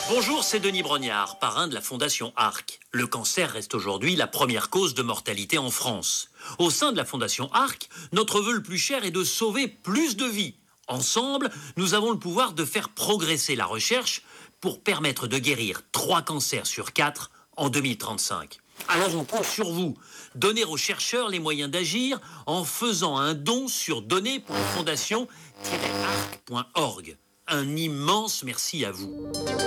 Bonjour, c'est Denis Brognard, parrain de la Fondation ARC. Le cancer reste aujourd'hui la première cause de mortalité en France. Au sein de la Fondation ARC, notre vœu le plus cher est de sauver plus de vies. Ensemble, nous avons le pouvoir de faire progresser la recherche pour permettre de guérir 3 cancers sur 4 en 2035. Alors on compte sur vous. Donnez aux chercheurs les moyens d'agir en faisant un don sur donner.fondation-arc.org. Un immense merci à vous.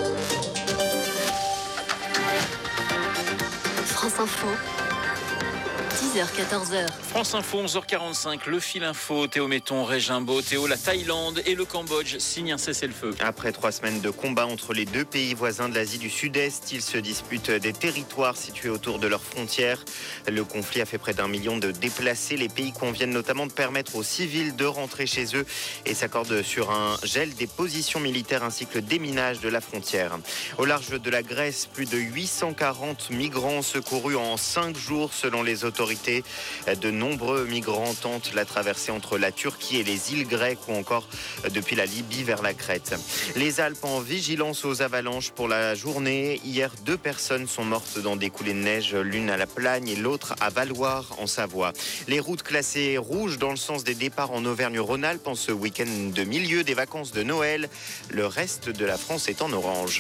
France Info, 10h-14h. France Info, 11h45, le fil info, Théo Metton, Régimbaud. Théo, la Thaïlande et le Cambodge signent un cessez-le-feu. Après 3 semaines de combat entre les deux pays voisins de l'Asie du Sud-Est, ils se disputent des territoires situés autour de leurs frontières. Le conflit a fait près d'1 million de déplacés. Les pays conviennent notamment de permettre aux civils de rentrer chez eux et s'accordent sur un gel des positions militaires ainsi que le déminage de la frontière. Au large de la Grèce, plus de 840 migrants secourus en 5 jours selon les autorités. De nombreux migrants tentent la traversée entre la Turquie et les îles grecques ou encore depuis la Libye vers la Crète. Les Alpes en vigilance aux avalanches pour la journée. Hier, 2 personnes sont mortes dans des coulées de neige, l'une à La Plagne et l'autre à Valloire en Savoie. Les routes classées rouges dans le sens des départs en Auvergne-Rhône-Alpes en ce week-end de milieu des vacances de Noël. Le reste de la France est en orange.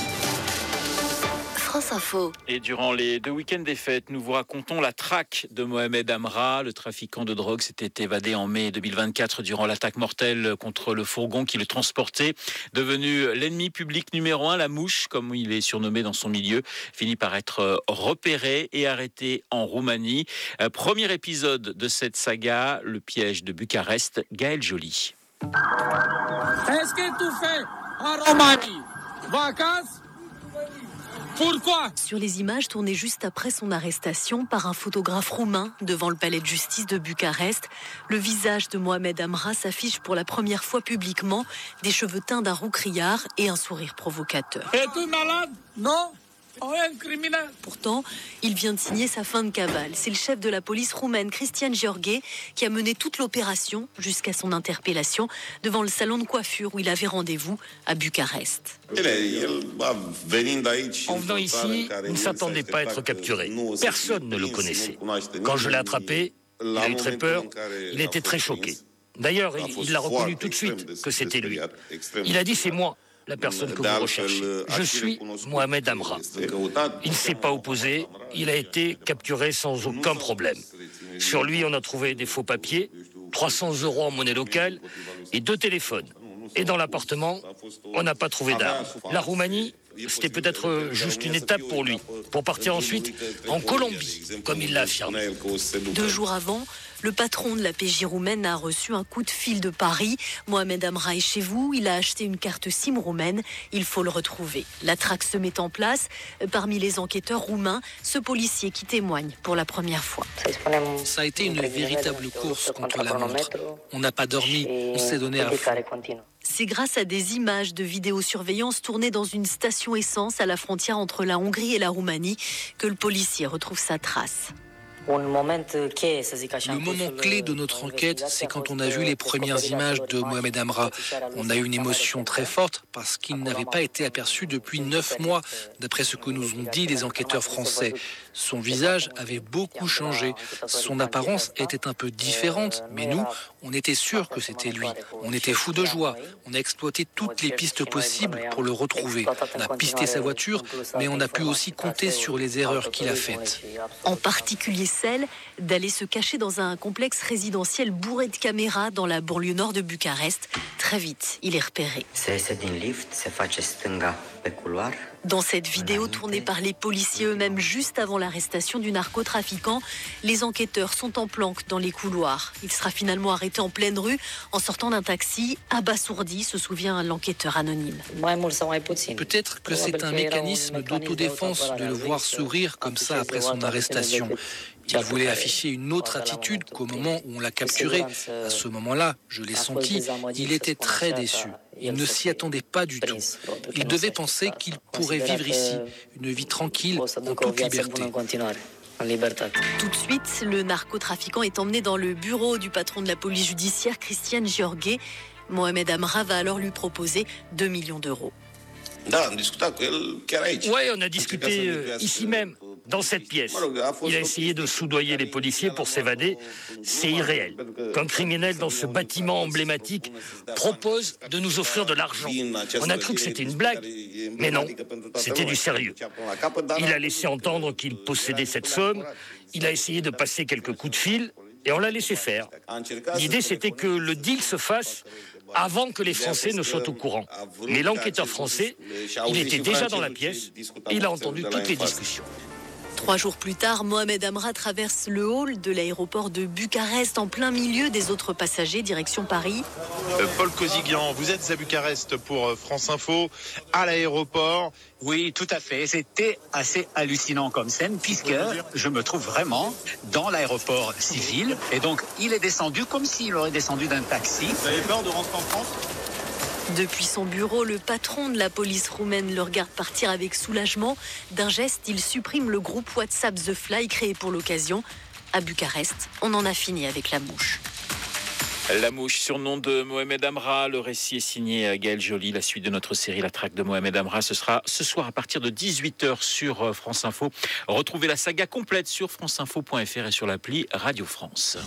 France Info. Et durant les 2 week-ends des fêtes, nous vous racontons la traque de Mohamed Amra. Le trafiquant de drogue s'était évadé en mai 2024 durant l'attaque mortelle contre le fourgon qui le transportait. Devenu l'ennemi public numéro 1, la mouche, comme il est surnommé dans son milieu, finit par être repéré et arrêté en Roumanie. Premier épisode de cette saga, le piège de Bucarest, Gaël Joly. Qu'est-ce que tu fais en Roumanie? Vacances? Pourquoi? Sur les images tournées juste après son arrestation par un photographe roumain devant le palais de justice de Bucarest, le visage de Mohamed Amra s'affiche pour la première fois publiquement, des cheveux teints d'un roux criard et un sourire provocateur. Es-tu malade? Non? On est un criminel. Pourtant, il vient de signer sa fin de cavale. C'est le chef de la police roumaine, Cristian Gheorghe, qui a mené toute l'opération jusqu'à son interpellation devant le salon de coiffure où il avait rendez-vous à Bucarest. En venant ici, il ne s'attendait pas à être capturé. Personne ne le connaissait. Quand je l'ai attrapé, il a eu très peur, il était très choqué. D'ailleurs, il l'a reconnu tout de suite que c'était lui. Il a dit « c'est moi ». La personne que vous recherchez. Je suis Mohamed Amra. Il ne s'est pas opposé, il a été capturé sans aucun problème. Sur lui, on a trouvé des faux papiers, 300 € en monnaie locale et 2 téléphones. Et dans l'appartement, on n'a pas trouvé d'armes. La Roumanie, c'était peut-être juste une étape pour lui, pour partir ensuite en Colombie, comme il l'a affirmé. 2 jours avant, le patron de la PJ roumaine a reçu un coup de fil de Paris. Mohamed Amra est chez vous, il a acheté une carte SIM roumaine, il faut le retrouver. La traque se met en place. Parmi les enquêteurs roumains, ce policier qui témoigne pour la première fois. Ça a été une véritable course contre la montre. On n'a pas dormi, on s'est donné à fond. C'est grâce à des images de vidéosurveillance tournées dans une station essence à la frontière entre la Hongrie et la Roumanie que le policier retrouve sa trace. Le moment clé de notre enquête, c'est quand on a vu les premières images de Mohamed Amra. On a eu une émotion très forte parce qu'il n'avait pas été aperçu depuis 9 mois, d'après ce que nous ont dit les enquêteurs français. Son visage avait beaucoup changé. Son apparence était un peu différente, mais nous, on était sûrs que c'était lui. On était fous de joie. On a exploité toutes les pistes possibles pour le retrouver. On a pisté sa voiture, mais on a pu aussi compter sur les erreurs qu'il a faites. En particulier celle d'aller se cacher dans un complexe résidentiel bourré de caméras dans la banlieue nord de Bucarest. Très vite, il est repéré. Dans cette vidéo tournée par les policiers eux-mêmes juste avant l'arrestation du narcotrafiquant, les enquêteurs sont en planque dans les couloirs. Il sera finalement arrêté en pleine rue en sortant d'un taxi, abasourdi, se souvient l'enquêteur anonyme. Peut-être que c'est un mécanisme d'autodéfense de le voir sourire comme ça après son arrestation. Il voulait afficher une autre attitude qu'au moment où on l'a capturé. À ce moment-là, je l'ai senti, il était très déçu. Il ne s'y attendait pas du tout. Il devait penser qu'il pourrait vivre ici, une vie tranquille, en toute liberté. Tout de suite, le narcotrafiquant est emmené dans le bureau du patron de la police judiciaire, Cristian Gheorghe. Mohamed Amra va alors lui proposer 2 millions d'euros. Oui, on a discuté ici même, dans cette pièce. Il a essayé de soudoyer les policiers pour s'évader. C'est irréel. Qu'un criminel dans ce bâtiment emblématique propose de nous offrir de l'argent. On a cru que c'était une blague, mais non, c'était du sérieux. Il a laissé entendre qu'il possédait cette somme. Il a essayé de passer quelques coups de fil et on l'a laissé faire. L'idée, c'était que le deal se fasse avant que les Français ne soient au courant. Mais l'enquêteur français, il était déjà dans la pièce et il a entendu toutes les discussions. 3 jours plus tard, Mohamed Amra traverse le hall de l'aéroport de Bucarest en plein milieu des autres passagers, direction Paris. Paul Kozigian, vous êtes à Bucarest pour France Info, à l'aéroport. Oui, tout à fait. C'était assez hallucinant comme scène puisque je me trouve vraiment dans l'aéroport civil. Et donc, il est descendu comme s'il aurait descendu d'un taxi. Vous avez peur de rentrer en France ? Depuis son bureau, le patron de la police roumaine le regarde partir avec soulagement. D'un geste, il supprime le groupe WhatsApp The Fly créé pour l'occasion. À Bucarest, on en a fini avec la mouche. La mouche, surnom de Mohamed Amra. Le récit est signé Gaël Joly. La suite de notre série La traque de Mohamed Amra, ce sera ce soir à partir de 18h sur France Info. Retrouvez la saga complète sur franceinfo.fr et sur l'appli Radio France.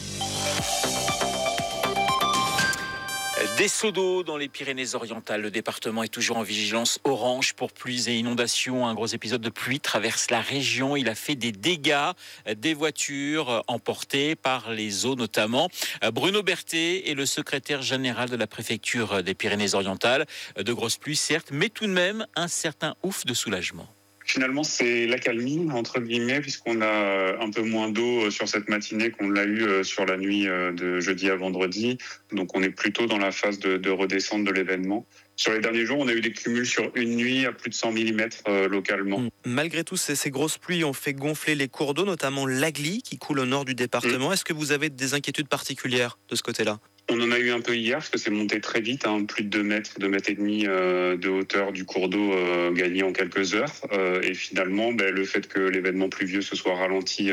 Des seaux d'eau dans les Pyrénées-Orientales. Le département est toujours en vigilance orange pour pluies et inondations. Un gros épisode de pluie traverse la région. Il a fait des dégâts, des voitures emportées par les eaux notamment. Bruno Berthet est le secrétaire général de la préfecture des Pyrénées-Orientales. De grosses pluies certes, mais tout de même un certain ouf de soulagement. Finalement, c'est l'accalmie, entre guillemets, puisqu'on a un peu moins d'eau sur cette matinée qu'on l'a eu sur la nuit de jeudi à vendredi. Donc, on est plutôt dans la phase de redescente de l'événement. Sur les derniers jours, on a eu des cumuls sur une nuit à plus de 100 mm localement. Malgré tout, ces grosses pluies ont fait gonfler les cours d'eau, notamment l'Agly, qui coule au nord du département. Est-ce que vous avez des inquiétudes particulières de ce côté-là ? On en a eu un peu hier, parce que c'est monté très vite, plus de 2 mètres et demi de hauteur du cours d'eau gagné en quelques heures. Et finalement, le fait que l'événement pluvieux se soit ralenti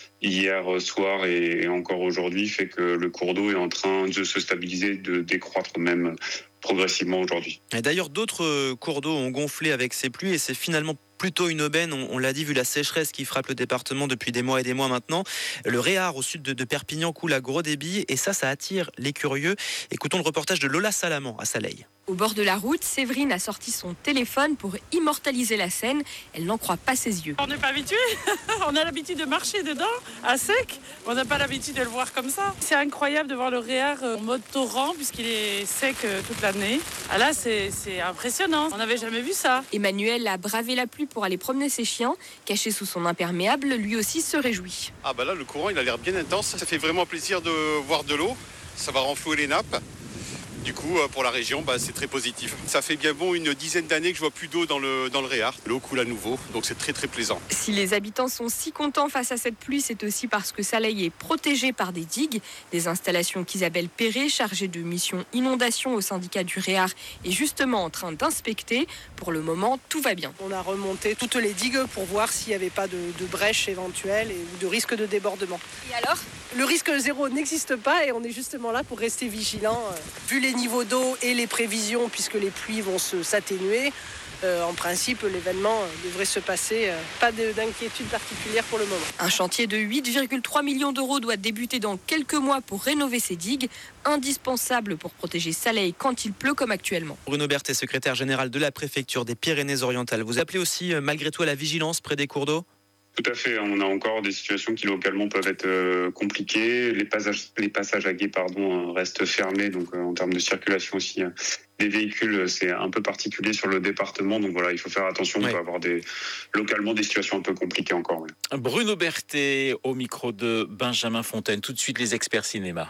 hier soir et encore aujourd'hui fait que le cours d'eau est en train de se stabiliser, de décroître même progressivement aujourd'hui. Et d'ailleurs, d'autres cours d'eau ont gonflé avec ces pluies et c'est finalement plutôt une aubaine, on l'a dit, vu la sécheresse qui frappe le département depuis des mois et des mois maintenant. Le Réard, au sud de Perpignan, coule à gros débit et ça attire les curieux. Écoutons le reportage de Lola Salamand à Saleil. Au bord de la route, Séverine a sorti son téléphone pour immortaliser la scène. Elle n'en croit pas ses yeux. On n'est pas habitué. On a l'habitude de marcher dedans, à sec. On n'a pas l'habitude de le voir comme ça. C'est incroyable de voir le Réard en mode torrent, puisqu'il est sec toute l'année. Ah là, c'est impressionnant. On n'avait jamais vu ça. Emmanuel a bravé la pluie pour aller promener ses chiens. Caché sous son imperméable, lui aussi se réjouit. Ah là, le courant, il a l'air bien intense. Ça fait vraiment plaisir de voir de l'eau. Ça va renflouer les nappes. Du coup, pour la région, c'est très positif. Ça fait bien une dizaine d'années que je vois plus d'eau dans le Réard. L'eau coule à nouveau, donc c'est très très plaisant. Si les habitants sont si contents face à cette pluie, c'est aussi parce que Saleil est protégé par des digues, des installations qu'Isabelle Perret, chargée de mission inondation au syndicat du Réard, est justement en train d'inspecter. Pour le moment, tout va bien. On a remonté toutes les digues pour voir s'il n'y avait pas de brèche éventuelle ou de risque de débordement. Et alors ? Le risque zéro n'existe pas et on est justement là pour rester vigilant. Vu les niveaux d'eau et les prévisions, puisque les pluies vont s'atténuer, en principe, l'événement devrait se passer. Pas d'inquiétude particulière pour le moment. Un chantier de 8,3 millions d'euros doit débuter dans quelques mois pour rénover ces digues, indispensable pour protéger Saleil quand il pleut comme actuellement. Bruno Berthet, secrétaire général de la préfecture des Pyrénées-Orientales. Vous appelez aussi malgré tout à la vigilance près des cours d'eau ? Tout à fait, on a encore des situations qui localement peuvent être compliquées. Les passages à gué restent fermés, donc en termes de circulation aussi. Les véhicules, c'est un peu particulier sur le département, donc voilà, il faut faire attention, on peut avoir localement des situations un peu compliquées encore. Oui. Bruno Berthet au micro de Benjamin Fontaine. Tout de suite les experts cinéma.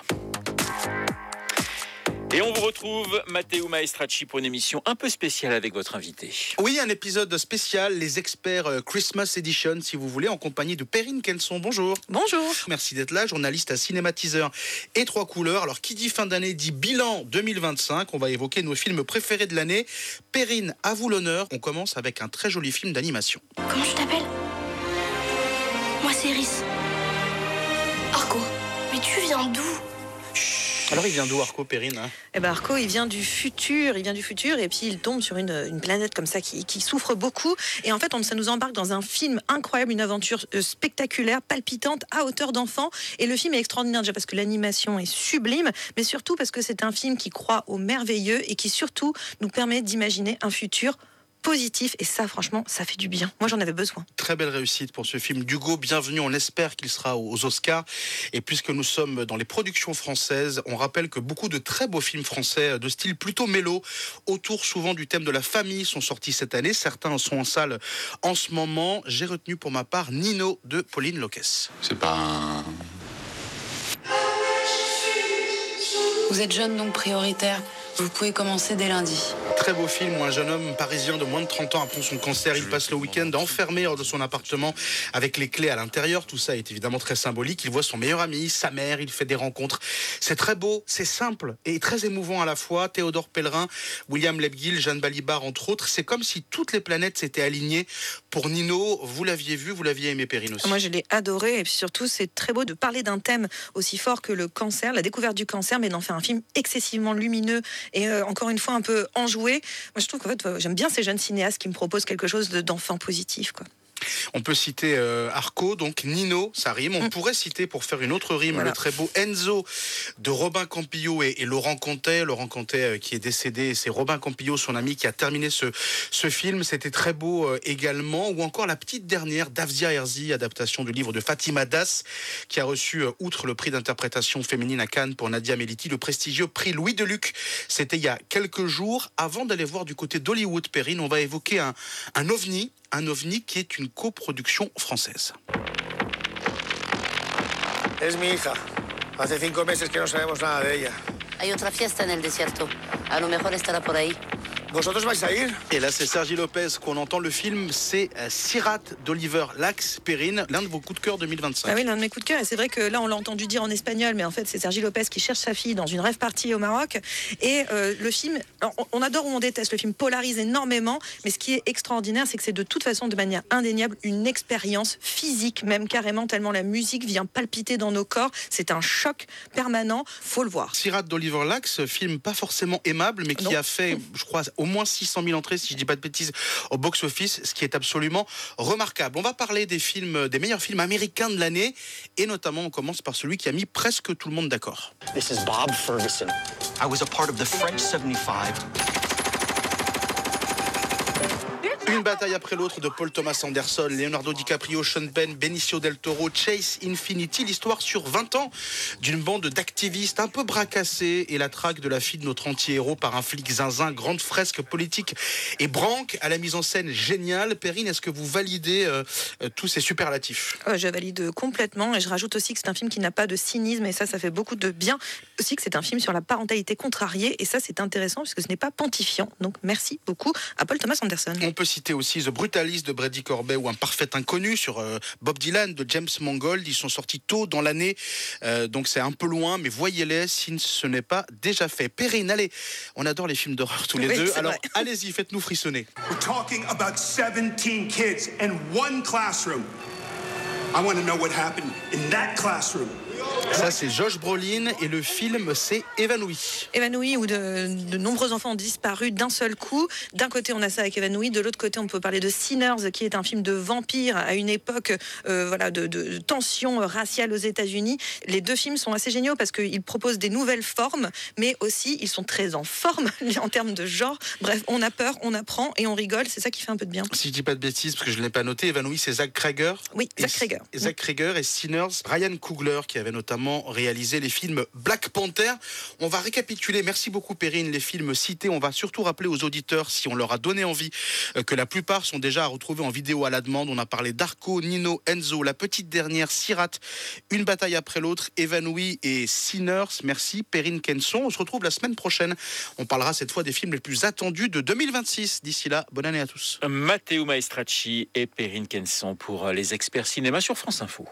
Et on vous retrouve, Matteo Maestracci, pour une émission un peu spéciale avec votre invité. Oui, un épisode spécial, les experts Christmas Edition, si vous voulez, en compagnie de Perrine Kenson. Bonjour. Bonjour. Merci d'être là, journaliste à Cinématiseur et 3 couleurs. Alors, qui dit fin d'année dit bilan 2025. On va évoquer nos films préférés de l'année. Perrine, à vous l'honneur. On commence avec un très joli film d'animation. Comment tu t'appelles ? Moi, c'est Iris. Arco, mais tu viens d'où ? Chut. Alors il vient d'où Arco, Perrine? Arco, il vient du futur, et puis il tombe sur une planète comme ça qui souffre beaucoup. Et en fait, ça nous embarque dans un film incroyable, une aventure spectaculaire, palpitante, à hauteur d'enfant. Et le film est extraordinaire déjà parce que l'animation est sublime, mais surtout parce que c'est un film qui croit au merveilleux et qui surtout nous permet d'imaginer un futur positif, et ça franchement ça fait du bien. Moi j'en avais besoin. Très belle réussite pour ce film d'Hugo, bienvenue, on espère qu'il sera aux Oscars. Et puisque nous sommes dans les productions françaises, on rappelle que beaucoup de très beaux films français de style plutôt mélo, autour souvent du thème de la famille, sont sortis cette année. Certains sont en salle en ce moment. J'ai retenu pour ma part Nino de Pauline Loques. C'est pas un... Vous êtes jeune donc prioritaire. Vous pouvez commencer dès lundi. Très beau film où un jeune homme parisien de moins de 30 ans apprend son cancer. Il passe le week-end enfermé hors de son appartement avec les clés à l'intérieur. Tout ça est évidemment très symbolique. Il voit son meilleur ami, sa mère, il fait des rencontres. C'est très beau, c'est simple et très émouvant à la fois. Théodore Pellerin, William Lebguil, Jeanne Balibar entre autres. C'est comme si toutes les planètes s'étaient alignées pour Nino. Vous l'aviez vu, vous l'aviez aimé, Perrine aussi. Moi je l'ai adoré, et puis surtout c'est très beau de parler d'un thème aussi fort que le cancer, la découverte du cancer, mais d'en faire un film excessivement lumineux et encore une fois un peu enjoué. Moi je trouve qu'en fait j'aime bien ces jeunes cinéastes qui me proposent quelque chose d'enfant positif, quoi. On peut citer Arco, donc Nino, ça rime. On pourrait citer, pour faire une autre rime, le très beau Enzo de Robin Campillo et Laurent Contet. Laurent Contet qui est décédé, c'est Robin Campillo, son ami, qui a terminé ce film. C'était très beau également. Ou encore La Petite Dernière d'Afzia Herzi, adaptation du livre de Fatima Das, qui a reçu, outre le prix d'interprétation féminine à Cannes pour Nadia Meliti, le prestigieux prix Louis Deluc. C'était il y a quelques jours. Avant d'aller voir du côté d'Hollywood, Perrine, on va évoquer un ovni. Un ovni qui est une coproduction française. Es mi hija. Hace 5 meses que no sabemos nada de ella. Hay otra fiesta en el desierto. A lo mejor estará por ahí. ¿Vosotros vais a ir? Et là, c'est Sergi Lopez qu'on entend. Le film, c'est Sirat d'Oliver Lax. Perrine, l'un de vos coups de cœur 2025. Ah oui, l'un de mes coups de cœur. Et c'est vrai que là, on l'a entendu dire en espagnol, mais en fait, c'est Sergi Lopez qui cherche sa fille dans une rave party au Maroc. Et le film, on adore ou on déteste. Le film polarise énormément, mais ce qui est extraordinaire, c'est que c'est de toute façon, de manière indéniable, une expérience physique, même carrément, tellement la musique vient palpiter dans nos corps. C'est un choc permanent. Faut le voir. Sirat d'Oliver Lax, film pas forcément aimable, mais qui a fait, je crois, au moins 600 000 entrées, si je dis pas de bêtises, au box-office, ce qui est absolument remarquable. On va parler des meilleurs films américains de l'année, et notamment, on commence par celui qui a mis presque tout le monde d'accord. This is Bob Ferguson. I was a part of the French 75. Une bataille après l'autre de Paul Thomas Anderson, Leonardo DiCaprio, Sean Penn, Benicio del Toro, Chase Infinity, l'histoire sur 20 ans d'une bande d'activistes un peu bracassés et la traque de la fille de notre anti-héros par un flic zinzin, grande fresque politique et branque à la mise en scène géniale. Perrine, est-ce que vous validez tous ces superlatifs? Je valide complètement, et je rajoute aussi que c'est un film qui n'a pas de cynisme, et ça fait beaucoup de bien. Aussi que c'est un film sur la parentalité contrariée, et ça c'est intéressant puisque ce n'est pas pontifiant. Donc merci beaucoup à Paul Thomas Anderson. On peut citer aussi The Brutalist de Brady Corbet ou Un Parfait Inconnu sur Bob Dylan de James Mangold. Ils sont sortis tôt dans l'année, donc c'est un peu loin, mais voyez-les si ce n'est pas déjà fait. Perrine, allez, on adore les films d'horreur tous les deux, alors vrai. Allez-y, faites-nous frissonner. We're talking about 17 kids in one classroom. I want to know what happened in that classroom. Ça, c'est Josh Brolin et le film, c'est Évanoui. Évanoui, où de nombreux enfants ont disparu d'un seul coup. D'un côté, on a ça avec Évanoui. De l'autre côté, on peut parler de Sinners, qui est un film de vampires à une époque de tension raciale aux États-Unis. Les deux films sont assez géniaux parce qu'ils proposent des nouvelles formes, mais aussi, ils sont très en forme en termes de genre. Bref, on a peur, on apprend et on rigole. C'est ça qui fait un peu de bien. Si je dis pas de bêtises, parce que je ne l'ai pas noté, Évanoui, c'est Zach Cregger. Oui, Zach Cregger. Zach Cregger et Sinners, Ryan Coogler, qui avait notamment réalisé les films Black Panther. On va récapituler, merci beaucoup Perrine, les films cités. On va surtout rappeler aux auditeurs, si on leur a donné envie, que la plupart sont déjà à retrouver en vidéo à la demande. On a parlé d'Arco, Nino, Enzo, La Petite Dernière, Sirat, Une bataille après l'autre, Évanoui et Sinners. Merci Perrine Kenson. On se retrouve la semaine prochaine. On parlera cette fois des films les plus attendus de 2026. D'ici là, bonne année à tous. Matteo Maestracci et Perrine Kenson pour les experts cinéma sur France Info.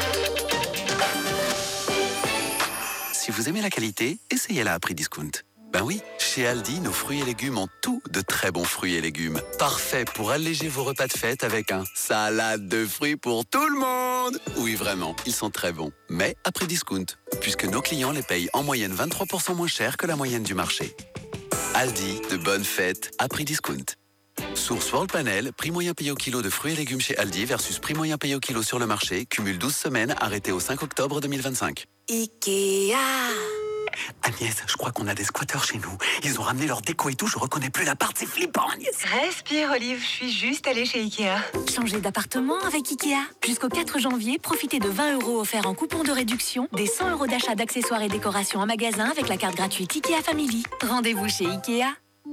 Si vous aimez la qualité, essayez-la à prix discount. Ben oui, chez Aldi, nos fruits et légumes ont tous de très bons fruits et légumes. Parfait pour alléger vos repas de fête avec un salade de fruits pour tout le monde. Oui, vraiment, ils sont très bons. Mais à prix discount, puisque nos clients les payent en moyenne 23% moins cher que la moyenne du marché. Aldi, de bonnes fêtes à prix discount. Source World Panel, prix moyen payé au kilo de fruits et légumes chez Aldi versus prix moyen payé au kilo sur le marché, cumule 12 semaines, arrêté au 5 octobre 2025. Ikea. Agnès, je crois qu'on a des squatteurs chez nous. Ils ont ramené leur déco et tout, je reconnais plus l'appart, c'est flippant, Agnès. Respire, Olive, je suis juste allée chez Ikea. Changez d'appartement avec Ikea. Jusqu'au 4 janvier, profitez de 20 € offerts en coupon de réduction, des 100 € d'achat d'accessoires et décorations en magasin avec la carte gratuite Ikea Family. Rendez-vous chez Ikea.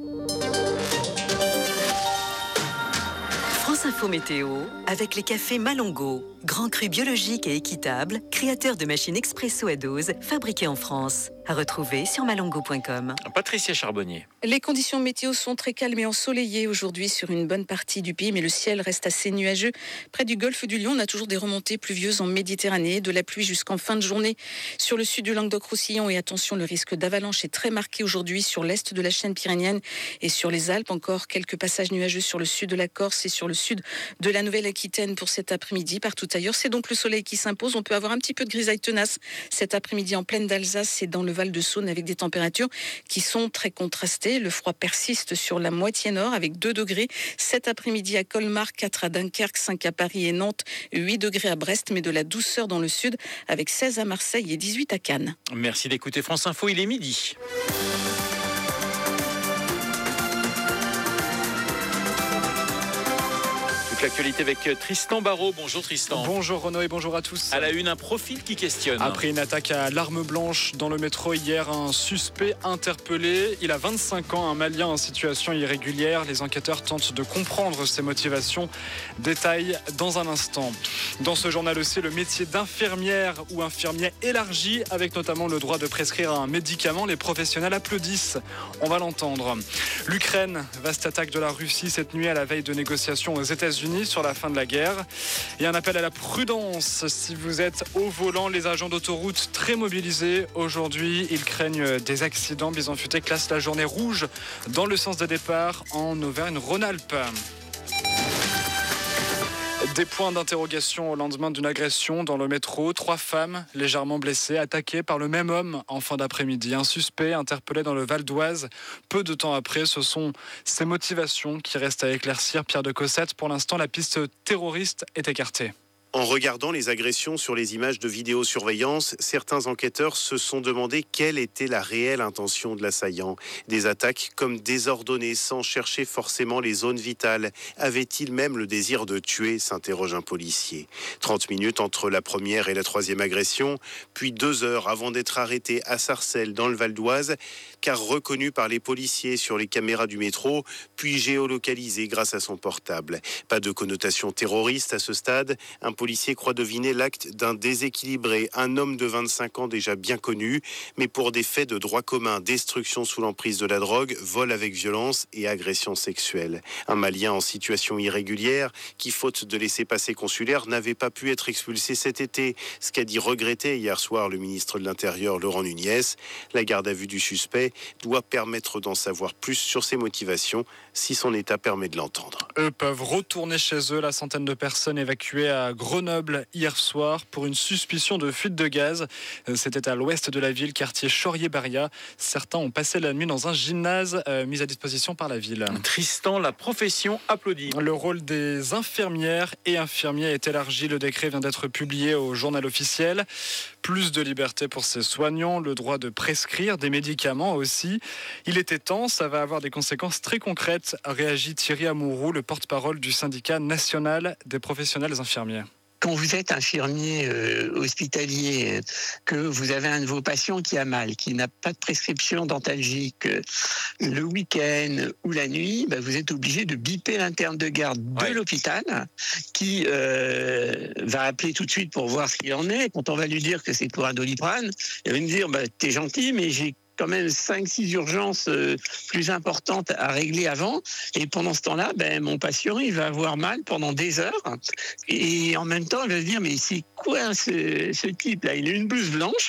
France Info Météo, avec les cafés Malongo. Grand cru biologique et équitable, créateur de machines expresso à dose, fabriquées en France. À retrouver sur malongo.com. Patricia Charbonnier. Les conditions météo sont très calmes et ensoleillées aujourd'hui sur une bonne partie du pays, mais le ciel reste assez nuageux. Près du golfe du Lion, on a toujours des remontées pluvieuses en Méditerranée, de la pluie jusqu'en fin de journée sur le sud du Languedoc-Roussillon. Et attention, le risque d'avalanche est très marqué aujourd'hui sur l'est de la chaîne pyrénéenne et sur les Alpes. Encore quelques passages nuageux sur le sud de la Corse et sur le sud de la Nouvelle-Aquitaine pour cet après-midi. Partout ailleurs, c'est donc le soleil qui s'impose. On peut avoir un petit peu de grisaille tenace cet après-midi en plaine d'Alsace et dans le Val-de-Saône avec des températures qui sont très contrastées. Le froid persiste sur la moitié nord avec 2 degrés cet après-midi à Colmar, 4 à Dunkerque, 5 à Paris et Nantes, 8 degrés à Brest, mais de la douceur dans le sud avec 16 à Marseille et 18 à Cannes. Merci d'écouter France Info, il est midi. L'actualité avec Tristan Barraud. Bonjour Tristan. Bonjour Renaud et bonjour à tous. À la une, un profil qui questionne. Après une attaque à l'arme blanche dans le métro hier, un suspect interpellé. Il a 25 ans, un Malien en situation irrégulière. Les enquêteurs tentent de comprendre ses motivations. Détail dans un instant. Dans ce journal aussi, le métier d'infirmière ou infirmier élargi, avec notamment le droit de prescrire un médicament. Les professionnels applaudissent. On va l'entendre. L'Ukraine, vaste attaque de la Russie cette nuit à la veille de négociations aux États-Unis sur la fin de la guerre. Et un appel à la prudence si vous êtes au volant. Les agents d'autoroute très mobilisés aujourd'hui. Ils craignent des accidents. Bison Futé classe la journée rouge dans le sens de départ en Auvergne-Rhône-Alpes. Des points d'interrogation au lendemain d'une agression dans le métro. 3 femmes légèrement blessées, attaquées par le même homme en fin d'après-midi. Un suspect interpellé dans le Val d'Oise. Peu de temps après, ce sont ses motivations qui restent à éclaircir. Pierre de Cossette, pour l'instant, la piste terroriste est écartée. En regardant les agressions sur les images de vidéosurveillance, certains enquêteurs se sont demandé quelle était la réelle intention de l'assaillant. Des attaques comme désordonnées, sans chercher forcément les zones vitales. Avait-il même le désir de tuer, s'interroge un policier. 30 minutes entre la première et la troisième agression, puis 2 heures avant d'être arrêté à Sarcelles, dans le Val d'Oise, car reconnu par les policiers sur les caméras du métro, puis géolocalisé grâce à son portable. Pas de connotation terroriste à ce stade. Un policier croit deviner l'acte d'un déséquilibré, un homme de 25 ans déjà bien connu, mais pour des faits de droit commun, destruction sous l'emprise de la drogue, vol avec violence et agression sexuelle. Un Malien en situation irrégulière qui, faute de laissez-passer consulaire, n'avait pas pu être expulsé cet été. Ce qu'a dit regretter hier soir le ministre de l'Intérieur, Laurent Nunez. La garde à vue du suspect doit permettre d'en savoir plus sur ses motivations, si son état permet de l'entendre. Eux peuvent retourner chez eux. La centaine de personnes évacuées à Grenoble hier soir pour une suspicion de fuite de gaz. C'était à l'ouest de la ville, quartier Chaurier-Baria. Certains ont passé la nuit dans un gymnase mis à disposition par la ville. Tristan, la profession applaudit. Le rôle des infirmières et infirmiers est élargi. Le décret vient d'être publié au journal officiel. Plus de liberté pour ces soignants, le droit de prescrire des médicaments aussi. Il était temps, ça va avoir des conséquences très concrètes, réagit Thierry Amouroux, le porte-parole du syndicat national des professionnels infirmiers. Quand vous êtes infirmier hospitalier, que vous avez un de vos patients qui a mal, qui n'a pas de prescription dentalgique, le week-end ou la nuit, vous êtes obligé de biper l'interne de garde de l'hôpital qui va appeler tout de suite pour voir ce qu'il en est. Quand on va lui dire que c'est pour un Doliprane, il va me dire t'es gentil, mais j'ai quand même 5-6 urgences plus importantes à régler avant. Et pendant ce temps-là, mon patient, il va avoir mal pendant des heures. Et en même temps, il va se dire, mais c'est quoi ce type-là ? Il a une blouse blanche,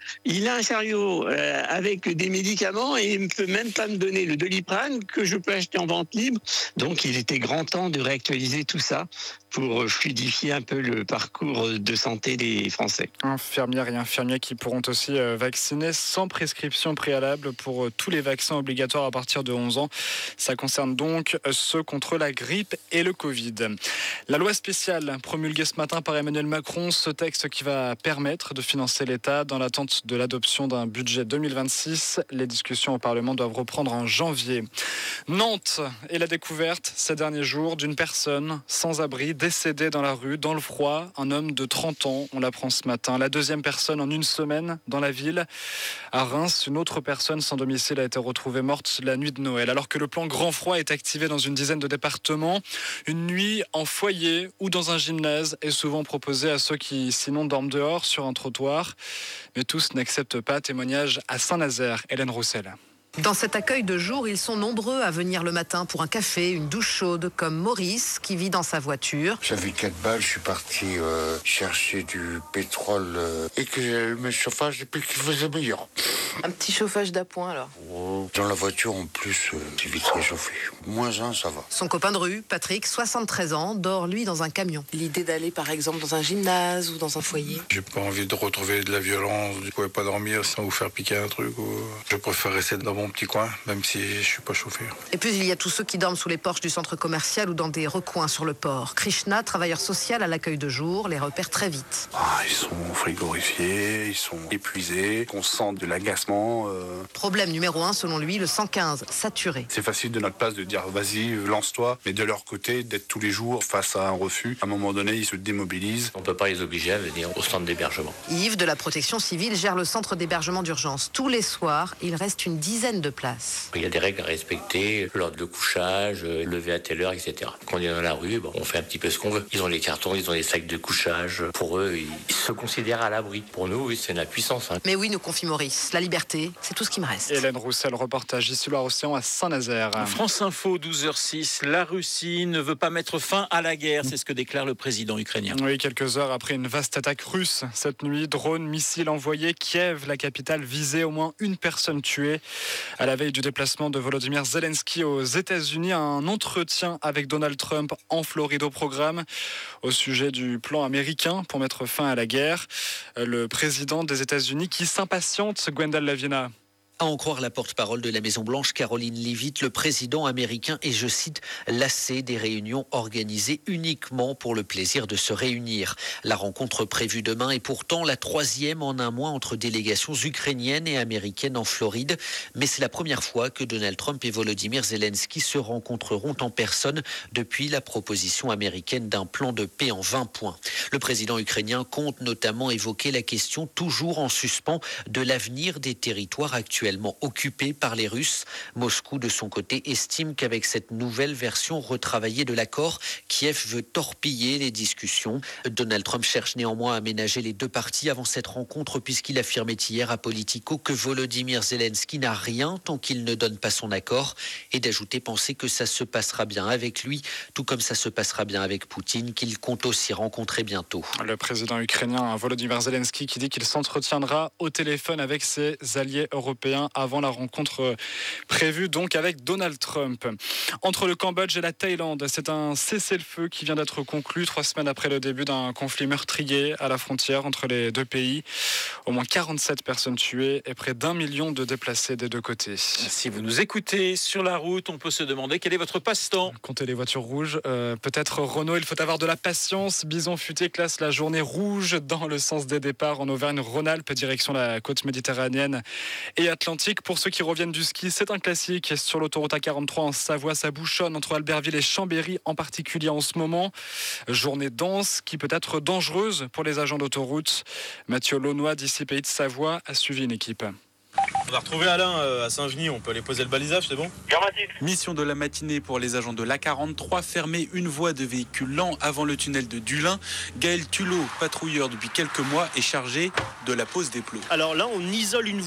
Il a un chariot avec des médicaments et il ne peut même pas me donner le Doliprane que je peux acheter en vente libre. Donc il était grand temps de réactualiser tout ça pour fluidifier un peu le parcours de santé des Français. Infirmières et infirmiers qui pourront aussi vacciner sans prescription préalable pour tous les vaccins obligatoires à partir de 11 ans. Ça concerne donc ceux contre la grippe et le Covid. La loi spéciale promulguée ce matin par Emmanuel Macron, ce texte qui va permettre de financer l'État dans l'attente de l'adoption d'un budget 2026. Les discussions au Parlement doivent reprendre en janvier. Nantes est la découverte ces derniers jours d'une personne sans abri décédée dans la rue, dans le froid, un homme de 30 ans, on l'apprend ce matin. La deuxième personne en une semaine dans la ville. À Reims, une autre personne sans domicile a été retrouvée morte la nuit de Noël. Alors que le plan grand froid est activé dans une dizaine de départements, une nuit en foyer ou dans un gymnase est souvent proposée à ceux qui sinon dorment dehors sur un trottoir. Mais tous n'acceptent pas. Témoignage à Saint-Nazaire, Hélène Roussel. Dans cet accueil de jour, ils sont nombreux à venir le matin pour un café, une douche chaude, comme Maurice qui vit dans sa voiture. J'avais 4 balles, je suis parti chercher du pétrole et que j'ai allumé le chauffage et puis qu'il faisait meilleur. Un petit chauffage d'appoint alors. Dans la voiture en plus, c'est vite réchauffé. -1, ça va. Son copain de rue, Patrick, 73 ans, dort lui dans un camion. L'idée d'aller par exemple dans un gymnase ou dans un foyer. J'ai pas envie de retrouver de la violence, je pouvais pas dormir sans vous faire piquer un truc. Je préfère rester dans mon petit coin, même si je suis pas chauffé. Et puis il y a tous ceux qui dorment sous les porches du centre commercial ou dans des recoins sur le port. Krishna, travailleur social à l'accueil de jour, les repère très vite. Ils sont frigorifiés, ils sont épuisés, on sent de l'agacement. Problème numéro 1 selon lui, le 115, saturé. C'est facile de notre place de dire vas-y, lance-toi, mais de leur côté, d'être tous les jours face à un refus, à un moment donné, ils se démobilisent. On ne peut pas les obliger à venir au centre d'hébergement. Yves de la protection civile gère le centre d'hébergement d'urgence. Tous les soirs, il reste une dizaine de places. Il y a des règles à respecter, l'ordre de couchage, lever à telle heure, etc. Quand on est dans la rue, on fait un petit peu ce qu'on veut. Ils ont les cartons, ils ont les sacs de couchage. Pour eux, ils se considèrent à l'abri. Pour nous, oui, c'est la puissance. Mais oui, nous confie Maurice, la liberté, c'est tout ce qui me reste. Hélène Roussel, reportage ici Loire-Océan à Saint-Nazaire. France Info, 12h06. La Russie ne veut pas mettre fin à la guerre, c'est ce que déclare le président ukrainien. Oui, quelques heures après une vaste attaque russe. Cette nuit, drones, missiles envoyés. Kiev, la capitale, visée, au moins une personne tuée. À la veille du déplacement de Volodymyr Zelensky aux États-Unis, un entretien avec Donald Trump en Floride au programme au sujet du plan américain pour mettre fin à la guerre. Le président des États-Unis qui s'impatiente, Gwendal Lavina. À en croire la porte-parole de la Maison-Blanche, Caroline Leavitt, le président américain est, je cite, lassé des réunions organisées uniquement pour le plaisir de se réunir. La rencontre prévue demain est pourtant la 3e en un mois entre délégations ukrainiennes et américaines en Floride. Mais c'est la première fois que Donald Trump et Volodymyr Zelensky se rencontreront en personne depuis la proposition américaine d'un plan de paix en 20 points. Le président ukrainien compte notamment évoquer la question toujours en suspens de l'avenir des territoires actuels occupé par les Russes. Moscou, de son côté, estime qu'avec cette nouvelle version retravaillée de l'accord, Kiev veut torpiller les discussions. Donald Trump cherche néanmoins à ménager les deux parties avant cette rencontre, puisqu'il affirmait hier à Politico que Volodymyr Zelensky n'a rien tant qu'il ne donne pas son accord, et d'ajouter penser que ça se passera bien avec lui, tout comme ça se passera bien avec Poutine, qu'il compte aussi rencontrer bientôt. Le président ukrainien Volodymyr Zelensky qui dit qu'il s'entretiendra au téléphone avec ses alliés européens avant la rencontre prévue donc avec Donald Trump. Entre le Cambodge et la Thaïlande, c'est un cessez-le-feu qui vient d'être conclu 3 semaines après le début d'un conflit meurtrier à la frontière entre les deux pays. Au moins 47 personnes tuées et près d'1 million de déplacés des deux côtés. Si vous nous écoutez sur la route, on peut se demander quel est votre passe-temps. Comptez les voitures rouges. Peut-être Renault, il faut avoir de la patience. Bison Futé classe la journée rouge dans le sens des départs en Auvergne-Rhône-Alpes, direction la côte méditerranéenne et Atlantique. Pour ceux qui reviennent du ski, c'est un classique. Sur l'autoroute A43 en Savoie, ça bouchonne entre Albertville et Chambéry en particulier en ce moment. Journée dense qui peut être dangereuse pour les agents d'autoroute. Mathieu Launois d'ici Pays de Savoie a suivi une équipe. On va retrouver Alain à Saint-Genis, on peut aller poser le balisage, c'est bon ? Mission de la matinée pour les agents de l'A43, fermer une voie de véhicules lents avant le tunnel de Dulin. Gaël Tulot, patrouilleur depuis quelques mois, est chargé de la pose des plots. Alors là, on isole une voie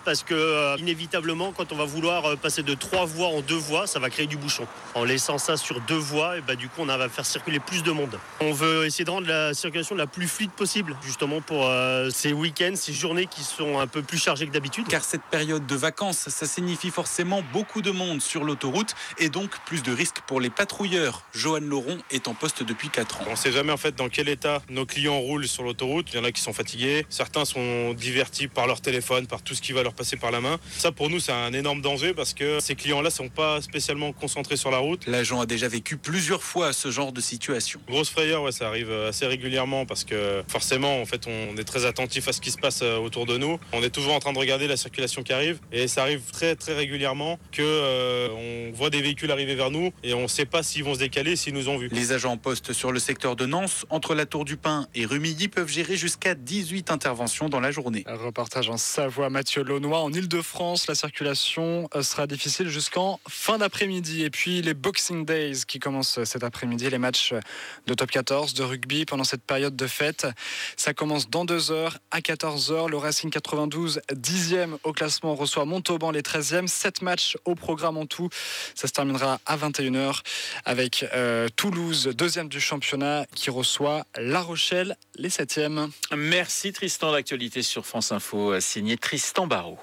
parce que inévitablement, quand on va vouloir passer de 3 voies en 2 voies, ça va créer du bouchon. En laissant ça sur 2 voies, et du coup, on va faire circuler plus de monde. On veut essayer de rendre la circulation la plus fluide possible, justement pour ces week-ends, ces journées qui sont un peu plus chargées que d'habitude. Car cette période de vacances, ça signifie forcément beaucoup de monde sur l'autoroute et donc plus de risques pour les patrouilleurs. Johan Laurent est en poste depuis 4 ans. On ne sait jamais en fait dans quel état nos clients roulent sur l'autoroute. Il y en a qui sont fatigués, certains sont divertis par leur téléphone, par tout ce qui va leur passer par la main. Ça pour nous c'est un énorme danger parce que ces clients-là ne sont pas spécialement concentrés sur la route. L'agent a déjà vécu plusieurs fois ce genre de situation. Grosse frayeur, ça arrive assez régulièrement parce que forcément en fait on est très attentif à ce qui se passe autour de nous. On est toujours en train de regarder la circulation qui arrive et ça arrive très très régulièrement que on voit des véhicules arriver vers nous et on ne sait pas s'ils vont se décaler, s'ils nous ont vus. Les agents en poste sur le secteur de Nance, entre la Tour du Pin et Rumilly, peuvent gérer jusqu'à 18 interventions dans la journée. Un reportage en Savoie, Mathieu Launois. En Ile-de-France, la circulation sera difficile jusqu'en fin d'après-midi. Et puis les Boxing Days qui commencent cet après-midi, les matchs de top 14 de rugby pendant cette période de fête. Ça commence dans 2 heures à 14h. Le Racing 92, 10e au classement, reçoit Montauban, les 13e. 7 matchs au programme en tout. Ça se terminera à 21h avec Toulouse, 2e du championnat, qui reçoit La Rochelle, les 7e. Merci Tristan. L'actualité sur France Info, signé Tristan Barraud.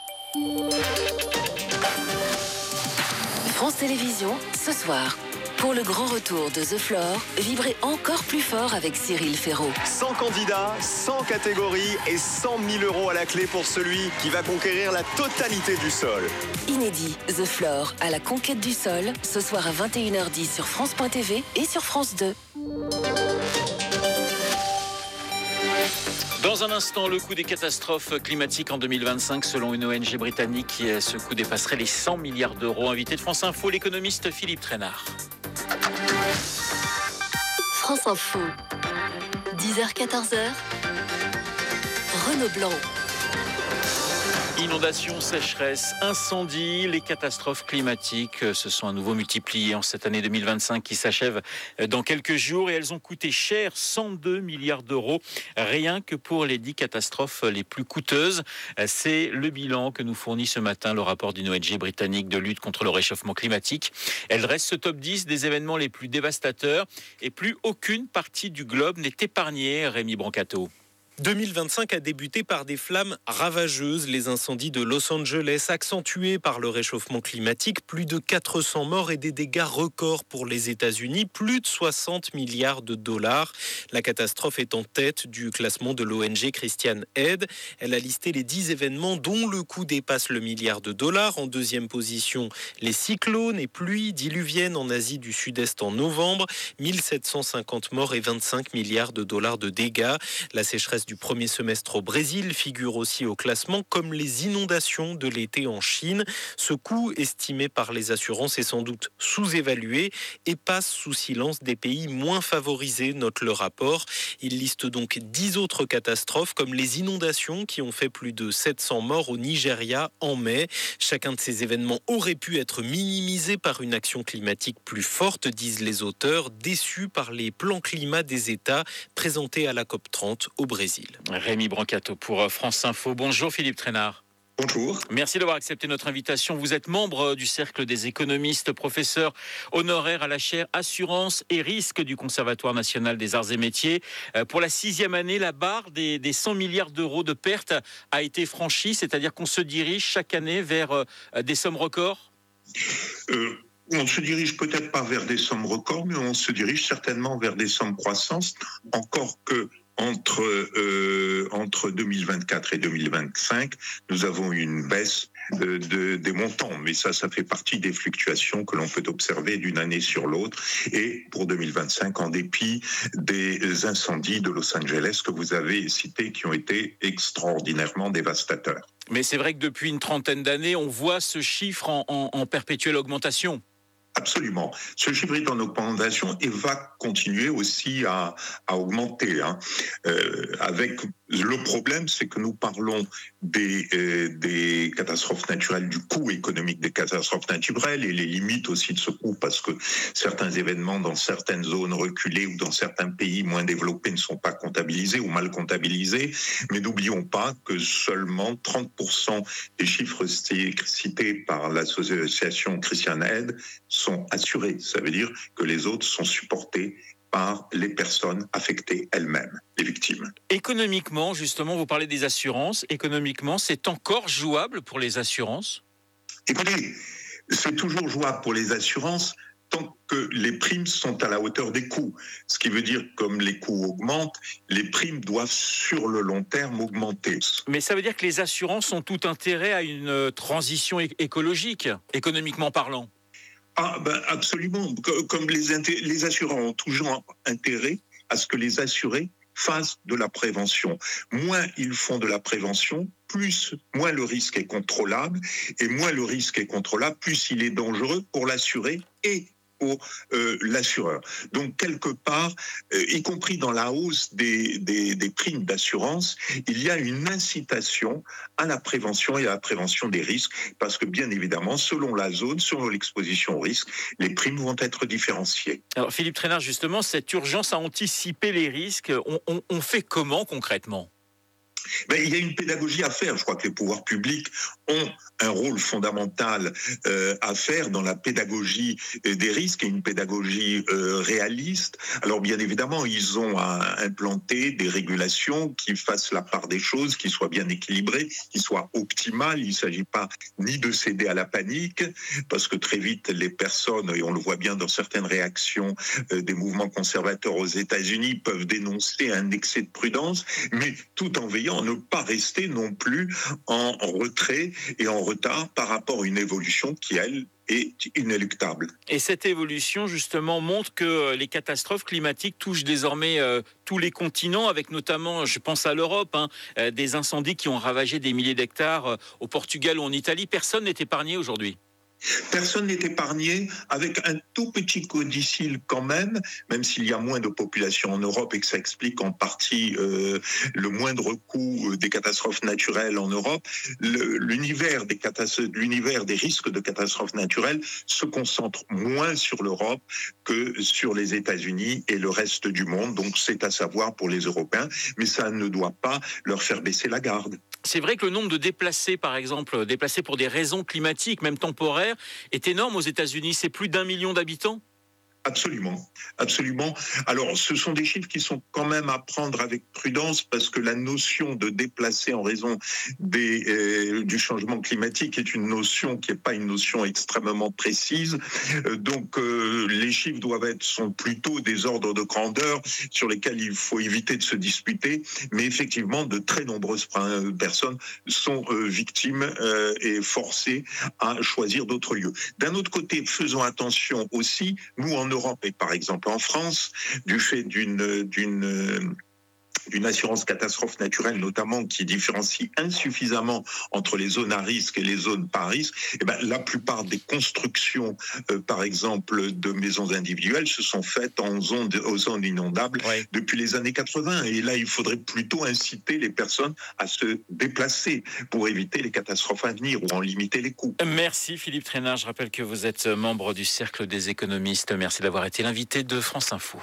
France Télévisions, ce soir. Pour le grand retour de The Floor, vibrez encore plus fort avec Cyril Ferraud. 100 candidats, 100 catégories et 100 000 euros à la clé pour celui qui va conquérir la totalité du sol. Inédit, The Floor à la conquête du sol, ce soir à 21h10 sur France.tv et sur France 2. Dans un instant, le coût des catastrophes climatiques en 2025, selon une ONG britannique, ce coût dépasserait les 100 milliards d'euros. Invité de France Info, l'économiste Philippe Trainard. France Info, 10h-14h, Renaud Blanc. Inondations, sécheresse, incendies, les catastrophes climatiques se sont à nouveau multipliées en cette année 2025 qui s'achève dans quelques jours et elles ont coûté cher, 102 milliards d'euros, rien que pour les 10 catastrophes les plus coûteuses. C'est le bilan que nous fournit ce matin le rapport d'une ONG britannique de lutte contre le réchauffement climatique. Elle dresse ce top 10 des événements les plus dévastateurs et plus aucune partie du globe n'est épargnée. Rémi Brancato. 2025 a débuté par des flammes ravageuses, les incendies de Los Angeles accentués par le réchauffement climatique, plus de 400 morts et des dégâts records pour les États-Unis, plus de 60 milliards de dollars. La catastrophe est en tête du classement de l'ONG Christian Aid. Elle a listé les 10 événements dont le coût dépasse le milliard de dollars. En deuxième position, les cyclones et pluies diluviennes en Asie du Sud-Est en novembre, 1750 morts et 25 milliards de dollars de dégâts. La sécheresse du premier semestre au Brésil figure aussi au classement, comme les inondations de l'été en Chine. Ce coût estimé par les assurances est sans doute sous-évalué et passe sous silence des pays moins favorisés, note le rapport. Il liste donc 10 autres catastrophes, comme les inondations qui ont fait plus de 700 morts au Nigeria en mai. Chacun de ces événements aurait pu être minimisé par une action climatique plus forte, disent les auteurs, déçus par les plans climat des États présentés à la COP30 au Brésil. Rémi Brancato pour France Info. Bonjour Philippe Trainard. Bonjour. Merci d'avoir accepté notre invitation. Vous êtes membre du Cercle des économistes, professeur honoraire à la chaire Assurance et Risques du Conservatoire national des arts et métiers. Pour la 6e année, la barre des 100 milliards d'euros de pertes a été franchie, c'est-à-dire qu'on se dirige chaque année vers des sommes records. On ne se dirige peut-être pas vers des sommes records, mais on se dirige certainement vers des sommes croissantes, encore que entre 2024 et 2025, nous avons eu une baisse des montants. Mais ça fait partie des fluctuations que l'on peut observer d'une année sur l'autre. Et pour 2025, en dépit des incendies de Los Angeles que vous avez cités, qui ont été extraordinairement dévastateurs. Mais c'est vrai que depuis une trentaine d'années, on voit ce chiffre en perpétuelle augmentation. Absolument. Ce chiffre est en augmentation et va continuer aussi à augmenter, avec Le problème, c'est que nous parlons des catastrophes naturelles, du coût économique des catastrophes naturelles et les limites aussi de ce coût, parce que certains événements dans certaines zones reculées ou dans certains pays moins développés ne sont pas comptabilisés ou mal comptabilisés. Mais n'oublions pas que seulement 30% des chiffres cités par l'association Christian Aid sont assurés. Ça veut dire que les autres sont supportés par les personnes affectées elles-mêmes, les victimes. Économiquement, justement, vous parlez des assurances. Économiquement, c'est encore jouable pour les assurances ? Écoutez, c'est toujours jouable pour les assurances tant que les primes sont à la hauteur des coûts. Ce qui veut dire que comme les coûts augmentent, les primes doivent sur le long terme augmenter. Mais ça veut dire que les assurances ont tout intérêt à une transition écologique, économiquement parlant. Ah ben absolument. Comme les assureurs ont toujours intérêt à ce que les assurés fassent de la prévention. Moins ils font de la prévention, moins le risque est contrôlable. Et moins le risque est contrôlable, plus il est dangereux pour l'assuré et pour l'assureur. Donc, quelque part, y compris dans la hausse des primes d'assurance, il y a une incitation à la prévention et à la prévention des risques, parce que bien évidemment, selon la zone, selon l'exposition au risque, les primes vont être différenciées. Alors, Philippe Trainard, justement, cette urgence à anticiper les risques, on fait comment concrètement ? Mais il y a une pédagogie à faire. Je crois que les pouvoirs publics ont un rôle fondamental à faire dans la pédagogie des risques et une pédagogie réaliste. Alors bien évidemment, ils ont à implanter des régulations qui fassent la part des choses, qui soient bien équilibrées, qui soient optimales. Il ne s'agit pas ni de céder à la panique, parce que très vite, les personnes, et on le voit bien dans certaines réactions des mouvements conservateurs aux États-Unis, peuvent dénoncer un excès de prudence, mais tout en veillant à ne pas rester non plus en retrait et en retard par rapport à une évolution qui, elle, est inéluctable. Et cette évolution, justement, montre que les catastrophes climatiques touchent désormais tous les continents, avec notamment, je pense à l'Europe, des incendies qui ont ravagé des milliers d'hectares au Portugal ou en Italie. Personne n'est épargné aujourd'hui. Personne n'est épargné, avec un tout petit codicile quand même s'il y a moins de population en Europe et que ça explique en partie le moindre coût des catastrophes naturelles en Europe. L'univers des risques de catastrophes naturelles se concentre moins sur l'Europe que sur les États-Unis et le reste du monde. Donc c'est à savoir pour les Européens, mais ça ne doit pas leur faire baisser la garde. C'est vrai que le nombre de déplacés, par exemple, déplacés pour des raisons climatiques, même temporaires, est énorme aux États-Unis. C'est plus d'1 million d'habitants ? Absolument, absolument. Alors, ce sont des chiffres qui sont quand même à prendre avec prudence, parce que la notion de déplacer en raison du changement climatique est une notion qui n'est pas une notion extrêmement précise. Donc, les chiffres sont plutôt des ordres de grandeur sur lesquels il faut éviter de se disputer. Mais effectivement, de très nombreuses personnes sont victimes et forcées à choisir d'autres lieux. D'un autre côté, faisons attention aussi, nous en Europe et par exemple en France, du fait d'une assurance catastrophe naturelle notamment qui différencie insuffisamment entre les zones à risque et les zones pas à risque, la plupart des constructions, par exemple, de maisons individuelles se sont faites aux zones inondables depuis les années 80. Et là, il faudrait plutôt inciter les personnes à se déplacer pour éviter les catastrophes à venir ou en limiter les coûts. Merci Philippe Trainard. Je rappelle que vous êtes membre du Cercle des économistes. Merci d'avoir été l'invité de France Info.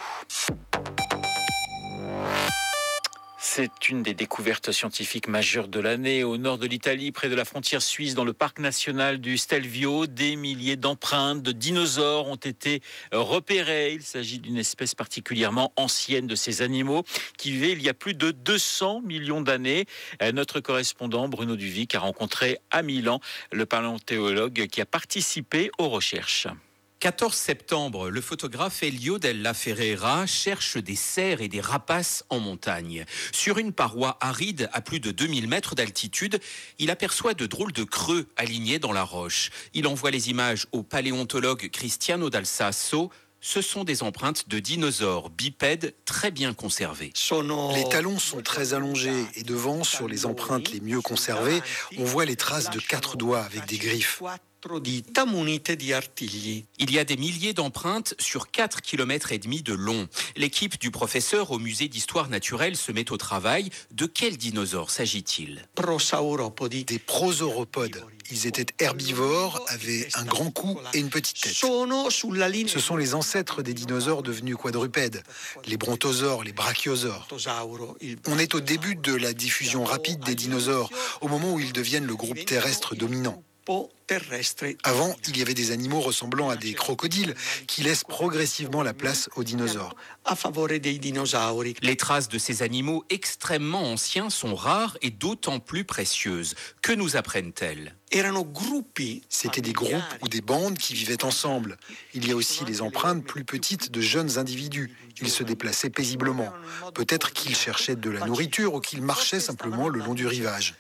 C'est une des découvertes scientifiques majeures de l'année. Au nord de l'Italie, près de la frontière suisse, dans le parc national du Stelvio, des milliers d'empreintes de dinosaures ont été repérées. Il s'agit d'une espèce particulièrement ancienne de ces animaux qui vivait il y a plus de 200 millions d'années. Notre correspondant Bruno Duvic a rencontré à Milan le paléontologue qui a participé aux recherches. 14 septembre, le photographe Elio Della Ferreira cherche des cerfs et des rapaces en montagne. Sur une paroi aride à plus de 2000 mètres d'altitude, il aperçoit de drôles de creux alignés dans la roche. Il envoie les images au paléontologue Cristiano Dal Sasso. Ce sont des empreintes de dinosaures bipèdes très bien conservées. Les talons sont très allongés et devant, sur les empreintes les mieux conservées, on voit les traces de 4 doigts avec des griffes. Il y a des milliers d'empreintes sur 4,5 km de long. L'équipe du professeur au musée d'histoire naturelle se met au travail. De quels dinosaures s'agit-il ? Des prosauropodes. Ils étaient herbivores, avaient un grand cou et une petite tête. Ce sont les ancêtres des dinosaures devenus quadrupèdes, les brontosaures, les brachiosaures. On est au début de la diffusion rapide des dinosaures, au moment où ils deviennent le groupe terrestre dominant. Avant, il y avait des animaux ressemblant à des crocodiles qui laissent progressivement la place aux dinosaures. Les traces de ces animaux extrêmement anciens sont rares et d'autant plus précieuses. Que nous apprennent-elles ? C'était des groupes ou des bandes qui vivaient ensemble. Il y a aussi les empreintes plus petites de jeunes individus. Ils se déplaçaient paisiblement. Peut-être qu'ils cherchaient de la nourriture ou qu'ils marchaient simplement le long du rivage.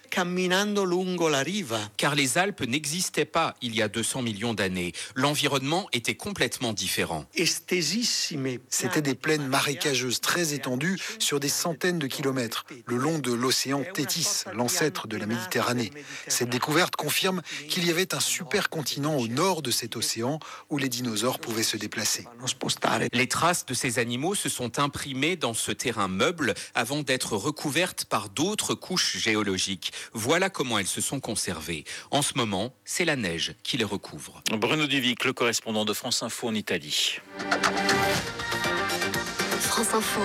Car les Alpes n'existaient pas il y a 200 millions d'années. L'environnement était complètement différent. C'étaient des plaines marécageuses très étendues sur des centaines de kilomètres, le long de l'océan Thétis, l'ancêtre de la Méditerranée. Cette découverte confirme qu'il y avait un supercontinent au nord de cet océan où les dinosaures pouvaient se déplacer. Les traces de ces animaux se sont imprimées dans ce terrain meuble avant d'être recouvertes par d'autres couches géologiques. Voilà comment elles se sont conservées. En ce moment, c'est la neige qui les recouvre. Bruno Duvic, le correspondant de France Info en Italie. France Info,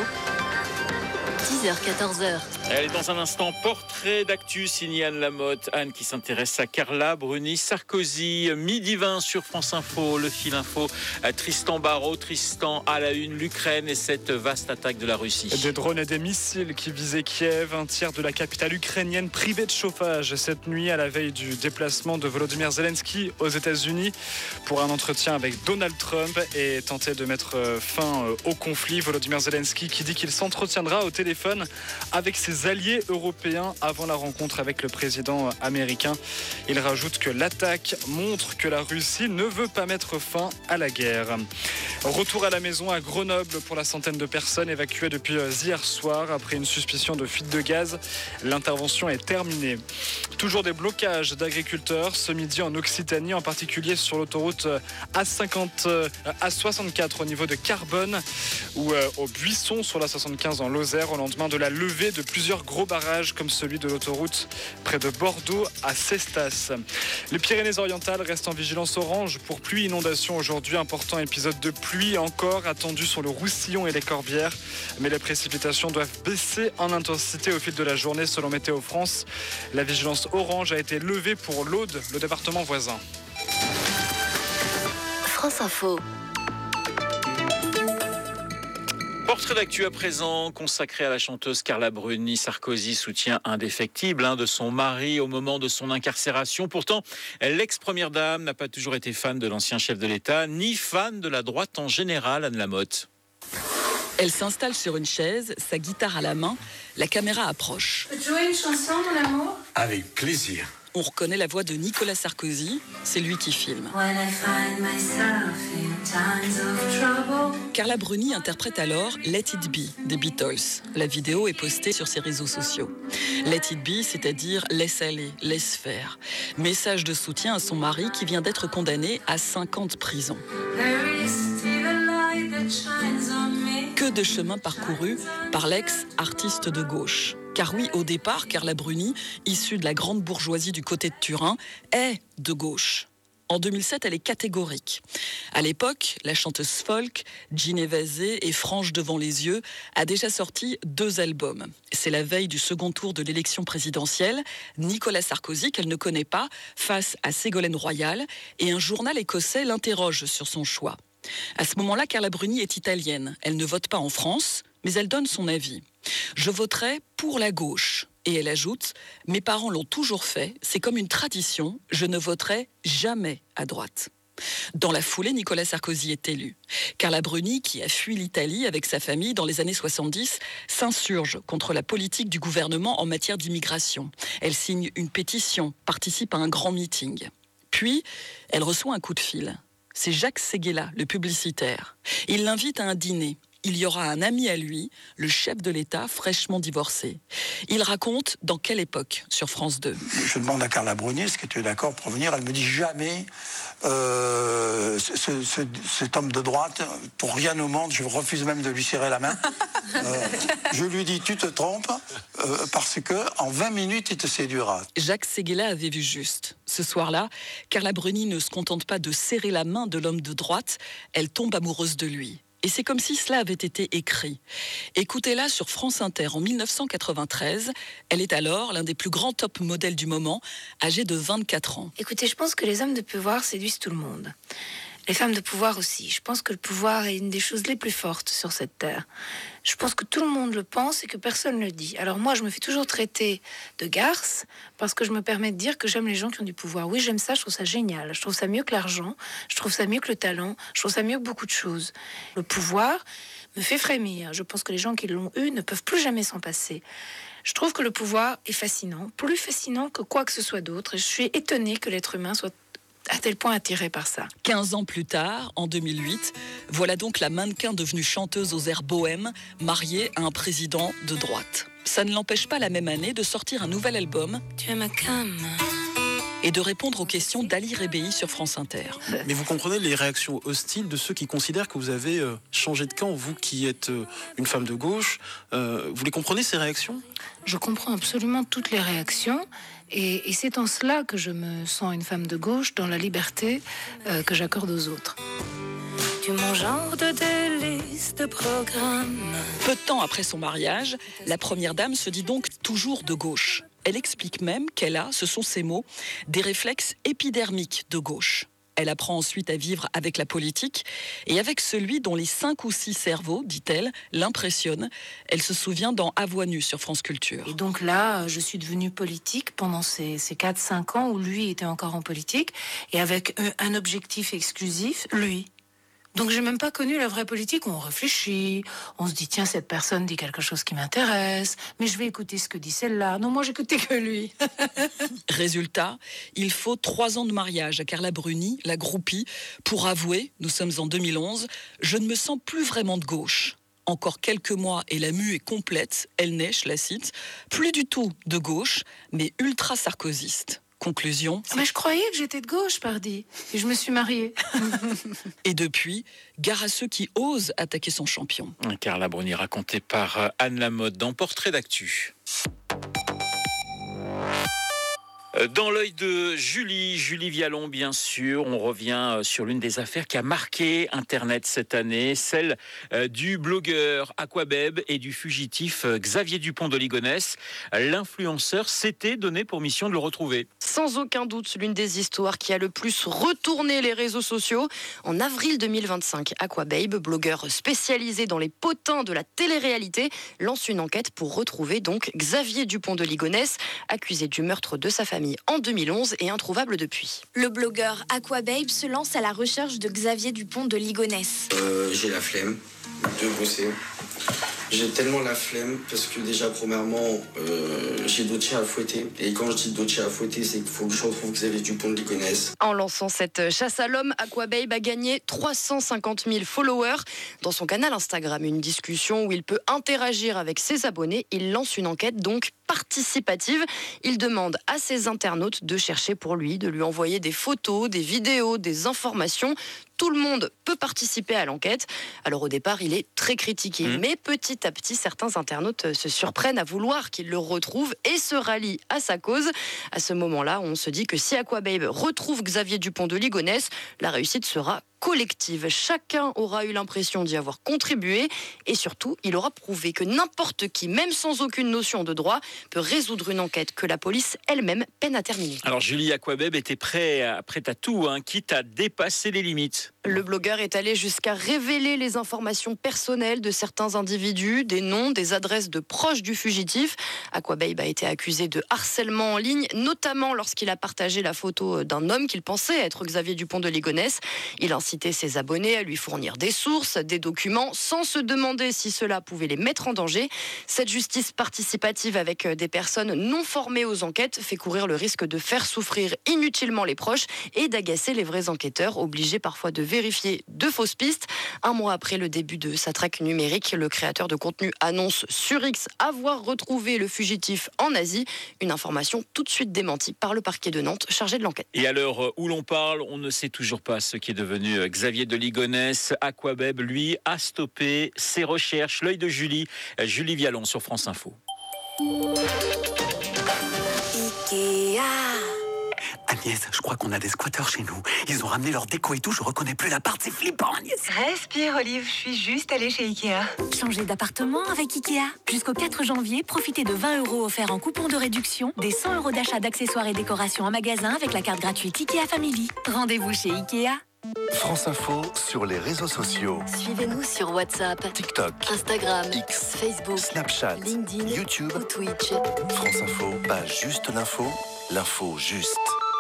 10h-14h. Allez, dans un instant, portrait d'actu signé Anne Lamotte. Anne qui s'intéresse à Carla Bruni Sarkozy. Midi 20 sur France Info, le fil info. Tristan Barraud, Tristan à la une, l'Ukraine et cette vaste attaque de la Russie. Des drones et des missiles qui visaient Kiev, un tiers de la capitale ukrainienne privée de chauffage cette nuit à la veille du déplacement de Volodymyr Zelensky aux États-Unis pour un entretien avec Donald Trump et tenter de mettre fin au conflit. Volodymyr Zelensky qui dit qu'il s'entretiendra au téléphone avec ses alliés européens avant la rencontre avec le président américain. Il rajoute que l'attaque montre que la Russie ne veut pas mettre fin à la guerre. Retour à la maison à Grenoble pour la centaine de personnes évacuées depuis hier soir après une suspicion de fuite de gaz. L'intervention est terminée. Toujours des blocages d'agriculteurs ce midi en Occitanie, en particulier sur l'autoroute A64 au niveau de Carbone ou au Buisson sur la 75 en Lozère au lendemain de la levée de plusieurs gros barrages comme celui de l'autoroute près de Bordeaux à Cestas. Les Pyrénées-Orientales restent en vigilance orange pour pluie inondation aujourd'hui. Important épisode de pluie encore attendu sur le Roussillon et les Corbières. Mais les précipitations doivent baisser en intensité au fil de la journée selon Météo France. La vigilance orange a été levée pour l'Aude, le département voisin. France Info. Portrait d'actu à présent, consacré à la chanteuse Carla Bruni Sarkozy, soutien indéfectible de son mari au moment de son incarcération. Pourtant, l'ex-première dame n'a pas toujours été fan de l'ancien chef de l'État, ni fan de la droite en général, Anne Lamotte. Elle s'installe sur une chaise, sa guitare à la main, la caméra approche. Tu peux jouer une chanson, mon amour ? Avec plaisir. On reconnaît la voix de Nicolas Sarkozy, c'est lui qui filme. Carla Bruni interprète alors Let It Be des Beatles. La vidéo est postée sur ses réseaux sociaux. Let It Be, c'est-à-dire laisse aller, laisse faire. Message de soutien à son mari qui vient d'être condamné à 5 ans de prison. Que de chemin parcouru par l'ex-artiste de gauche. Car oui, au départ, Carla Bruni, issue de la grande bourgeoisie du côté de Turin, est de gauche. En 2007, elle est catégorique. À l'époque, la chanteuse folk, jean évasé et frange devant les yeux, a déjà sorti 2 albums. C'est la veille du second tour de l'élection présidentielle. Nicolas Sarkozy, qu'elle ne connaît pas, face à Ségolène Royal, et un journal écossais l'interroge sur son choix. À ce moment-là, Carla Bruni est italienne. Elle ne vote pas en France, mais elle donne son avis. « Je voterai pour la gauche ». Et elle ajoute « Mes parents l'ont toujours fait, c'est comme une tradition, je ne voterai jamais à droite ». Dans la foulée, Nicolas Sarkozy est élu. Carla Bruni, qui a fui l'Italie avec sa famille dans les années 70, s'insurge contre la politique du gouvernement en matière d'immigration. Elle signe une pétition, participe à un grand meeting. Puis, elle reçoit un coup de fil. C'est Jacques Séguéla, le publicitaire. Il l'invite à un dîner. il y aura un ami à lui, le chef de l'État fraîchement divorcé. Il raconte dans quelle époque sur France 2. Je demande à Carla Bruni, est-ce que tu es d'accord pour venir? Elle me dit jamais cet homme de droite, pour rien au monde, je refuse même de lui serrer la main. Je lui dis, tu te trompes, parce que en 20 minutes, il te séduira. Jacques Séguéla avait vu juste. Ce soir-là, Carla Bruni ne se contente pas de serrer la main de l'homme de droite, elle tombe amoureuse de lui. Et c'est comme si cela avait été écrit. Écoutez-la sur France Inter en 1993. Elle est alors l'un des plus grands top modèles du moment, âgée de 24 ans. Écoutez, je pense que les hommes de pouvoir séduisent tout le monde. Les femmes de pouvoir aussi. Je pense que le pouvoir est une des choses les plus fortes sur cette terre. Je pense que tout le monde le pense et que personne ne le dit. Alors moi, je me fais toujours traiter de garce parce que je me permets de dire que j'aime les gens qui ont du pouvoir. Oui, j'aime ça, je trouve ça génial. Je trouve ça mieux que l'argent, je trouve ça mieux que le talent, je trouve ça mieux que beaucoup de choses. Le pouvoir me fait frémir. Je pense que les gens qui l'ont eu ne peuvent plus jamais s'en passer. Je trouve que le pouvoir est fascinant, plus fascinant que quoi que ce soit d'autre. Et je suis étonnée que l'être humain soit à tel point attiré par ça. 15 ans plus tard, en 2008, voilà donc la mannequin devenue chanteuse aux airs bohèmes, mariée à un président de droite. Ça ne l'empêche pas la même année de sortir un nouvel album. Tu es ma cam. Et de répondre aux questions d'Ali Rebéi sur France Inter. Mais vous comprenez les réactions hostiles de ceux qui considèrent que vous avez changé de camp, vous qui êtes une femme de gauche. Vous les comprenez, ces réactions? Je comprends absolument toutes les réactions. Et c'est en cela que je me sens une femme de gauche, dans la liberté que j'accorde aux autres. Tu mon genre de délice de programme. Peu de temps après son mariage, la première dame se dit donc toujours de gauche. Elle explique même qu'elle a, ce sont ses mots, des réflexes épidermiques de gauche. Elle apprend ensuite à vivre avec la politique et avec celui dont les 5 ou 6 cerveaux, dit-elle, l'impressionnent. Elle se souvient dans À voix nue sur France Culture. Et donc là, je suis devenue politique pendant ces 4-5 ans où lui était encore en politique et avec un objectif exclusif, lui. Donc j'ai même pas connu la vraie politique où on réfléchit, on se dit tiens cette personne dit quelque chose qui m'intéresse, mais je vais écouter ce que dit celle-là. Non, moi j'écoutais que lui. Résultat, il faut 3 ans de mariage à Carla Bruni, la groupie, pour avouer, nous sommes en 2011, je ne me sens plus vraiment de gauche. Encore quelques mois et la mue est complète, elle n'est, je la cite, plus du tout de gauche, mais ultra sarkozyste. Conclusion. Mais je croyais que j'étais de gauche, pardi. Et je me suis mariée. Et depuis, gare à ceux qui osent attaquer son champion. Carla Bruni, racontée par Anne Lamotte dans Portrait d'actu. Dans l'œil de Julie Vialon, bien sûr, on revient sur l'une des affaires qui a marqué Internet cette année, celle du blogueur Aquababe et du fugitif Xavier Dupont de Ligonnès. L'influenceur s'était donné pour mission de le retrouver. Sans aucun doute, l'une des histoires qui a le plus retourné les réseaux sociaux. En avril 2025, Aquababe, blogueur spécialisé dans les potins de la télé-réalité, lance une enquête pour retrouver donc Xavier Dupont de Ligonnès, accusé du meurtre de sa famille en 2011 et introuvable depuis. Le blogueur Aquababe se lance à la recherche de Xavier Dupont de Ligonnès. J'ai la flemme de bosser. J'ai tellement la flemme parce que déjà, premièrement, j'ai d'autres chiens à fouetter. Et quand je dis d'autres chiens à fouetter, c'est qu'il faut que je retrouve Xavier Dupont de Ligonnès. En lançant cette chasse à l'homme, Aquababe a gagné 350 000 followers. Dans son canal Instagram, une discussion où il peut interagir avec ses abonnés. Il lance une enquête donc participative. Il demande à ses internautes de chercher pour lui, de lui envoyer des photos, des vidéos, des informations. Tout le monde peut participer à l'enquête. Alors au départ, il est très critiqué. Mais petit à petit, certains internautes se surprennent à vouloir qu'il le retrouve et se rallient à sa cause. À ce moment-là, on se dit que si Aquababe retrouve Xavier Dupont de Ligonnès, la réussite sera collective. Chacun aura eu l'impression d'y avoir contribué et surtout, il aura prouvé que n'importe qui, même sans aucune notion de droit, peut résoudre une enquête que la police elle-même peine à terminer. Alors Julie, Aquababe était prêt à tout, quitte à dépasser les limites. Le blogueur est allé jusqu'à révéler les informations personnelles de certains individus, des noms, des adresses de proches du fugitif. Aquababe a été accusé de harcèlement en ligne, notamment lorsqu'il a partagé la photo d'un homme qu'il pensait être Xavier Dupont de Ligonnès. Il inciter ses abonnés à lui fournir des sources, des documents, sans se demander si cela pouvait les mettre en danger. Cette justice participative avec des personnes non formées aux enquêtes fait courir le risque de faire souffrir inutilement les proches et d'agacer les vrais enquêteurs, obligés parfois de vérifier vérifier de fausses pistes. Un mois après le début de sa traque numérique, le créateur de contenu annonce sur X avoir retrouvé le fugitif en Asie. Une information tout de suite démentie par le parquet de Nantes chargé de l'enquête. Et à l'heure où l'on parle, on ne sait toujours pas ce qui est devenu Xavier de Ligonnès. Aquabeb, lui, a stoppé ses recherches. L'œil de Julie Vialon sur France Info. Ikea. Agnès, je crois qu'on a des squatteurs chez nous. Ils ont ramené leur déco et tout, je reconnais plus l'appart, c'est flippant, Agnès. Respire, Olive, je suis juste allée chez Ikea. Changez d'appartement avec Ikea. Jusqu'au 4 janvier, profitez de 20 € offerts en coupon de réduction, des 100 € d'achat d'accessoires et décorations en magasin avec la carte gratuite Ikea Family. Rendez-vous chez Ikea. France Info sur les réseaux sociaux. Suivez-nous sur WhatsApp, TikTok, Instagram, X, Facebook, Snapchat, LinkedIn, YouTube ou Twitch. France Info, pas juste l'info, l'info juste.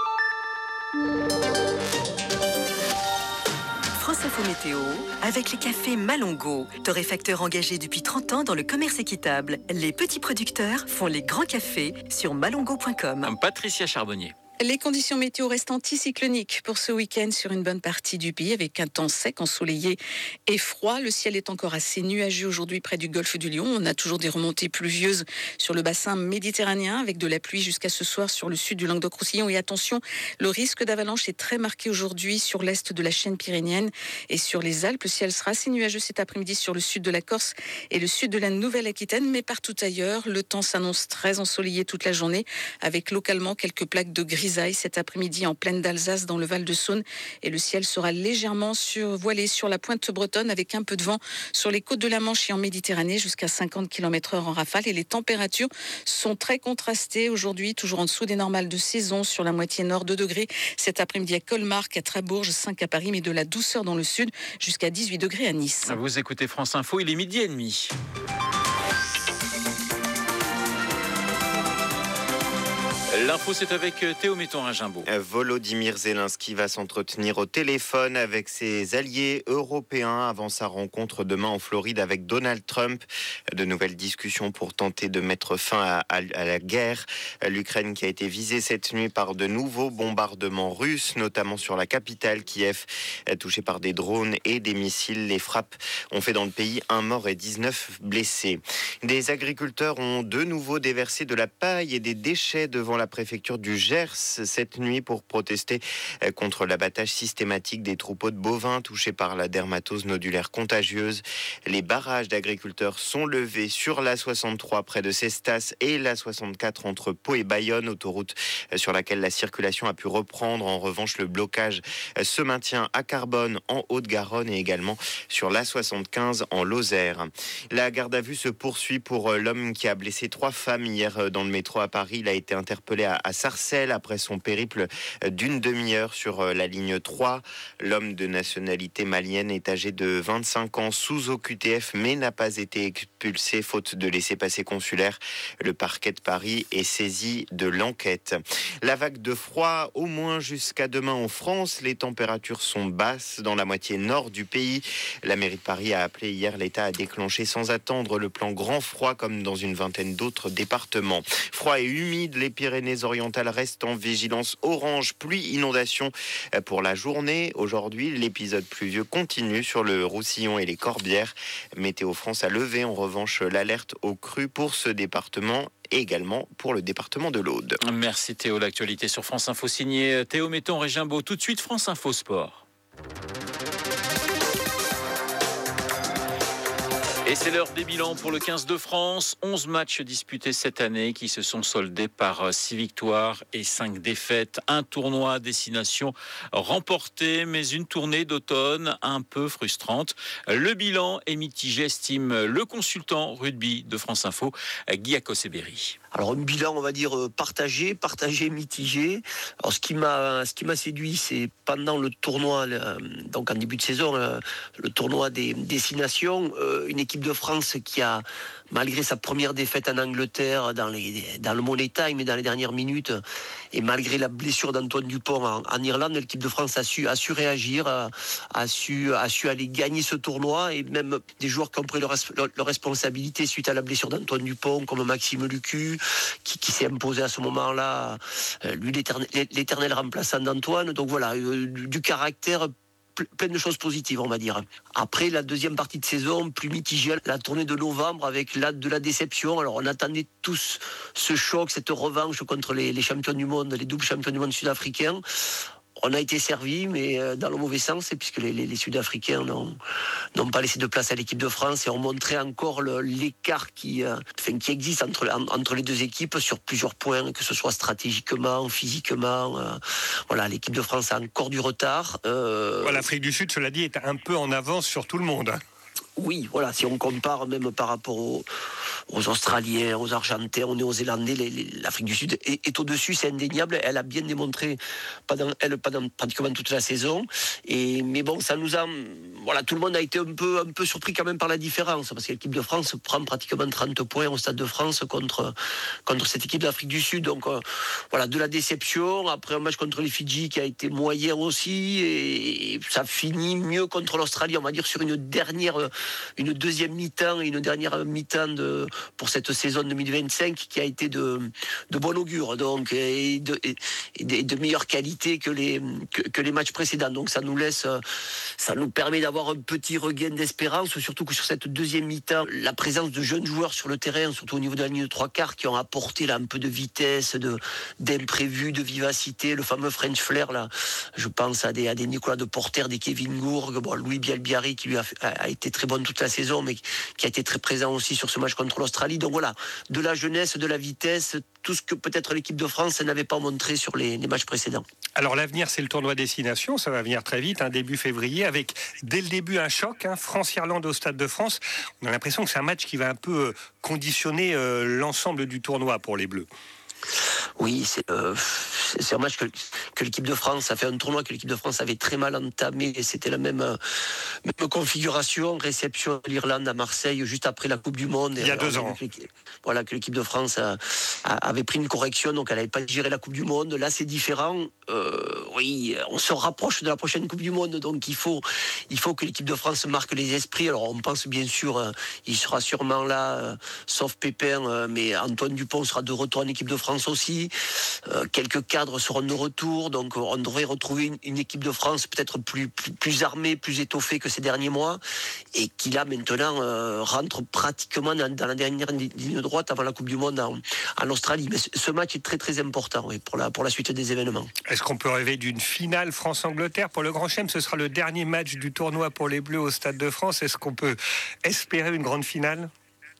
France Info Météo, avec les cafés Malongo, torréfacteurs engagés depuis 30 ans dans le commerce équitable. Les petits producteurs font les grands cafés sur malongo.com. Patricia Charbonnier. Les conditions météo restent anticycloniques pour ce week-end sur une bonne partie du pays, avec un temps sec, ensoleillé et froid. Le ciel est encore assez nuageux aujourd'hui près du golfe du Lion. On a toujours des remontées pluvieuses sur le bassin méditerranéen, avec de la pluie jusqu'à ce soir sur le sud du Languedoc-Roussillon. Et attention, le risque d'avalanche est très marqué aujourd'hui sur l'est de la chaîne pyrénéenne et sur les Alpes. Le ciel sera assez nuageux cet après-midi sur le sud de la Corse et le sud de la Nouvelle-Aquitaine, mais partout ailleurs, le temps s'annonce très ensoleillé toute la journée, avec localement quelques plaques de grisaille cet après-midi en plaine d'Alsace dans le Val-de-Saône, et le ciel sera légèrement voilé sur la pointe bretonne avec un peu de vent sur les côtes de la Manche et en Méditerranée jusqu'à 50 km/h en rafale. Et les températures sont très contrastées aujourd'hui, toujours en dessous des normales de saison sur la moitié nord, 2 degrés cet après-midi à Colmar, à Trabourges, 5 à Paris, mais de la douceur dans le sud jusqu'à 18 degrés à Nice. Vous écoutez France Info, il est 12h30. L'info, c'est avec Théo Metton-Ringimbaud. Volodymyr Zelensky va s'entretenir au téléphone avec ses alliés européens avant sa rencontre demain en Floride avec Donald Trump. De nouvelles discussions pour tenter de mettre fin à la guerre. L'Ukraine qui a été visée cette nuit par de nouveaux bombardements russes, notamment sur la capitale Kiev, touchée par des drones et des missiles. Les frappes ont fait dans le pays 1 mort et 19 blessés. Des agriculteurs ont de nouveau déversé de la paille et des déchets devant la préfecture du Gers cette nuit pour protester contre l'abattage systématique des troupeaux de bovins touchés par la dermatose nodulaire contagieuse. Les barrages d'agriculteurs sont levés sur la 63 près de Cestas et la 64 entre Pau et Bayonne, autoroute sur laquelle la circulation a pu reprendre. En revanche, le blocage se maintient à Carbone en Haute-Garonne et également sur la 75 en Lozère. La garde à vue se poursuit pour l'homme qui a blessé 3 femmes hier dans le métro à Paris. Il a été interpellé à Sarcelles après son périple d'une demi-heure sur la ligne 3. L'homme de nationalité malienne est âgé de 25 ans, sous OQTF, mais n'a pas été expulsé faute de laissez-passer consulaire. Le parquet de Paris est saisi de l'enquête. La vague de froid, au moins jusqu'à demain en France. Les températures sont basses dans la moitié nord du pays. La mairie de Paris a appelé hier l'État à déclencher sans attendre le plan grand froid comme dans une vingtaine d'autres départements. Froid et humide, les Pyrénées-Orientales restent en vigilance orange, pluie, inondation pour la journée. Aujourd'hui, l'épisode pluvieux continue sur le Roussillon et les Corbières. Météo France a levé en revanche l'alerte aux crues pour ce département et également pour le département de l'Aude. Merci Théo, l'actualité sur France Info signé Théo Metton-Ringimbaud. Tout de suite France Info Sport. Et c'est l'heure des bilans pour le 15 de France. 11 matchs disputés cette année qui se sont soldés par 6 victoires et 5 défaites. Un tournoi à destination remporté, mais une tournée d'automne un peu frustrante. Le bilan est mitigé, estime le consultant rugby de France Info, Guy Akoseberi. Alors, un bilan, on va dire, partagé, mitigé. Alors, ce qui m'a séduit, c'est pendant le tournoi, donc en début de saison, le tournoi des destinations, une équipe de France qui a, malgré sa première défaite en Angleterre, dans le Money Time et dans les dernières minutes, et malgré la blessure d'Antoine Dupont en Irlande, l'équipe de France a su réagir, a su aller gagner ce tournoi, et même des joueurs qui ont pris leur responsabilité suite à la blessure d'Antoine Dupont, comme Maxime Lucu, qui s'est imposé à ce moment-là, lui l'éternel remplaçant d'Antoine. Donc voilà, du caractère plein de choses positives, on va dire. Après, la deuxième partie de saison, plus mitigée, la tournée de novembre avec de la déception. Alors, on attendait tous ce choc, cette revanche contre les champions du monde, les doubles champions du monde sud-africains. On a été servi, mais dans le mauvais sens, puisque les Sud-Africains n'ont pas laissé de place à l'équipe de France et ont montré encore l'écart qui existe entre les deux équipes sur plusieurs points, que ce soit stratégiquement, physiquement. Voilà, l'équipe de France a encore du retard. L'Afrique du Sud, cela dit, est un peu en avance sur tout le monde. Oui, voilà, si on compare même par rapport aux Australiens, aux Argentins, aux Néo-Zélandais, l'Afrique du Sud est au-dessus, c'est indéniable. Elle a bien démontré pendant pratiquement toute la saison. Mais bon, ça nous a... Voilà, tout le monde a été un peu surpris quand même par la différence, parce que l'équipe de France prend pratiquement 30 points au Stade de France contre cette équipe d'Afrique du Sud. Donc voilà, de la déception. Après un match contre les Fidji qui a été moyen aussi, et ça finit mieux contre l'Australie, on va dire, sur une deuxième mi-temps et une dernière mi-temps pour cette saison 2025 qui a été de bon augure, donc, et de meilleure qualité que les matchs précédents. Donc ça nous permet d'avoir un petit regain d'espérance, surtout que sur cette deuxième mi-temps, la présence de jeunes joueurs sur le terrain, surtout au niveau de la ligne de 3/4, qui ont apporté là un peu de vitesse, d'imprévu, de vivacité, le fameux French Flair là. Je pense à des Nicolas Deporter, des Kevin Gourg, Louis Bielbiari qui lui a été très bon toute la saison, mais qui a été très présent aussi sur ce match contre l'Australie. Donc voilà, de la jeunesse, de la vitesse, tout ce que peut-être l'équipe de France n'avait pas montré sur les matchs précédents. Alors l'avenir, c'est le tournoi Destination, ça va venir très vite, début février, avec dès le début un choc, France-Irlande au Stade de France. On a l'impression que c'est un match qui va un peu conditionner l'ensemble du tournoi pour les Bleus. Oui, c'est un match que l'équipe de France, ça fait un tournoi que l'équipe de France avait très mal entamé, et c'était la même configuration, réception de l'Irlande à Marseille juste après la Coupe du Monde. Il y a 2 ans. Voilà, que l'équipe de France avait pris une correction, donc elle n'avait pas géré la Coupe du Monde. Là, c'est différent. Oui, on se rapproche de la prochaine Coupe du Monde, donc il faut que l'équipe de France marque les esprits. Alors on pense bien sûr, il sera sûrement là, sauf Pépin, mais Antoine Dupont sera de retour en équipe de France aussi. Quelques cadres seront de retour, donc on devrait retrouver une équipe de France peut-être plus armée, plus étoffée que ces derniers mois, et qui là maintenant rentre pratiquement dans la dernière ligne droite avant la Coupe du Monde en Australie. Mais ce match est très très important, oui, pour la suite des événements. Est-ce qu'on peut rêver d'une finale France-Angleterre pour le Grand Chelem? Ce sera le dernier match du tournoi pour les Bleus au Stade de France. Est-ce qu'on peut espérer une grande finale?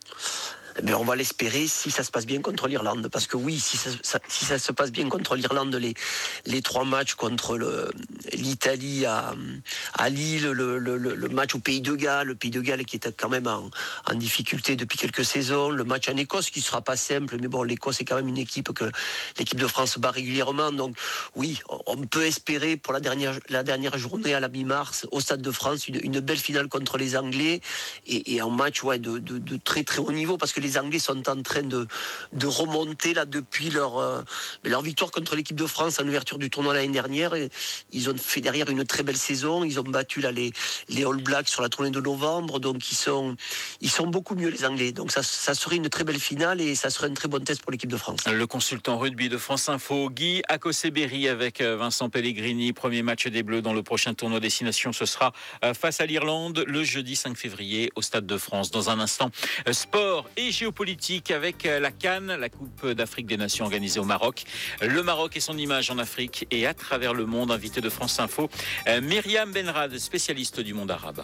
Mais on va l'espérer si ça se passe bien contre l'Irlande, parce que oui, si ça se passe bien contre l'Irlande, les 3 matchs contre l'Italie à Lille, le match au Pays de Galles, qui était quand même en difficulté depuis quelques saisons, le match en Écosse qui sera pas simple, mais bon, l'Écosse est quand même une équipe que l'équipe de France bat régulièrement, donc oui, on peut espérer pour la dernière journée à la mi-mars au Stade de France une belle finale contre les Anglais, et un match de très très haut niveau, parce que les Anglais sont en train de remonter là depuis leur victoire contre l'équipe de France en ouverture du tournoi l'année dernière. Et ils ont fait derrière une très belle saison. Ils ont battu là les All Blacks sur la tournée de novembre. Donc ils sont beaucoup mieux, les Anglais. Donc ça serait une très belle finale, et ça serait un très bon test pour l'équipe de France. Le consultant rugby de France Info, Guy Akoseberi, avec Vincent Pellegrini. Premier match des Bleus dans le prochain tournoi Destination, ce sera face à l'Irlande le jeudi 5 février au Stade de France. Dans un instant, sport et géopolitique avec la CAN, la Coupe d'Afrique des Nations organisée au Maroc. Le Maroc et son image en Afrique et à travers le monde. Invité de France Info, Myriam Benrad, spécialiste du monde arabe.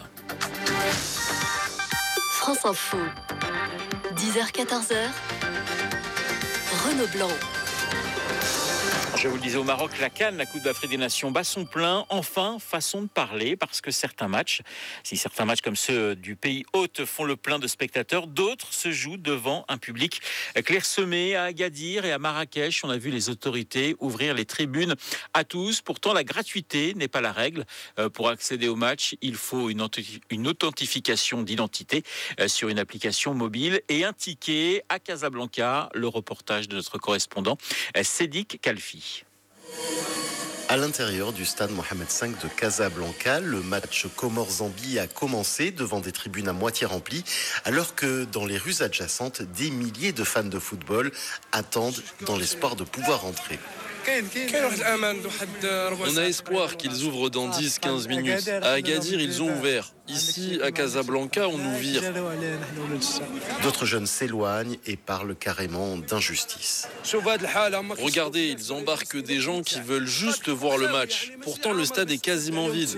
France Info, 10h-14h, Renaud Blanc. Je vous le disais, au Maroc, la CAN, la Coupe d'Afrique des Nations, bat son plein. Enfin, façon de parler, parce que certains matchs comme ceux du pays hôte font le plein de spectateurs, d'autres se jouent devant un public clairsemé. À Agadir et à Marrakech, on a vu les autorités ouvrir les tribunes à tous. Pourtant, la gratuité n'est pas la règle. Pour accéder au match, il faut une authentification d'identité sur une application mobile et un ticket. À Casablanca, le reportage de notre correspondant Sédic Kalfi. À l'intérieur du stade Mohamed V de Casablanca, le match Comores-Zambie a commencé devant des tribunes à moitié remplies, alors que dans les rues adjacentes, des milliers de fans de football attendent dans l'espoir de pouvoir entrer. On a espoir qu'ils ouvrent dans 10-15 minutes. À Agadir, ils ont ouvert. Ici, à Casablanca, on nous vire. D'autres jeunes s'éloignent et parlent carrément d'injustice. Regardez, ils embarquent des gens qui veulent juste voir le match. Pourtant, le stade est quasiment vide.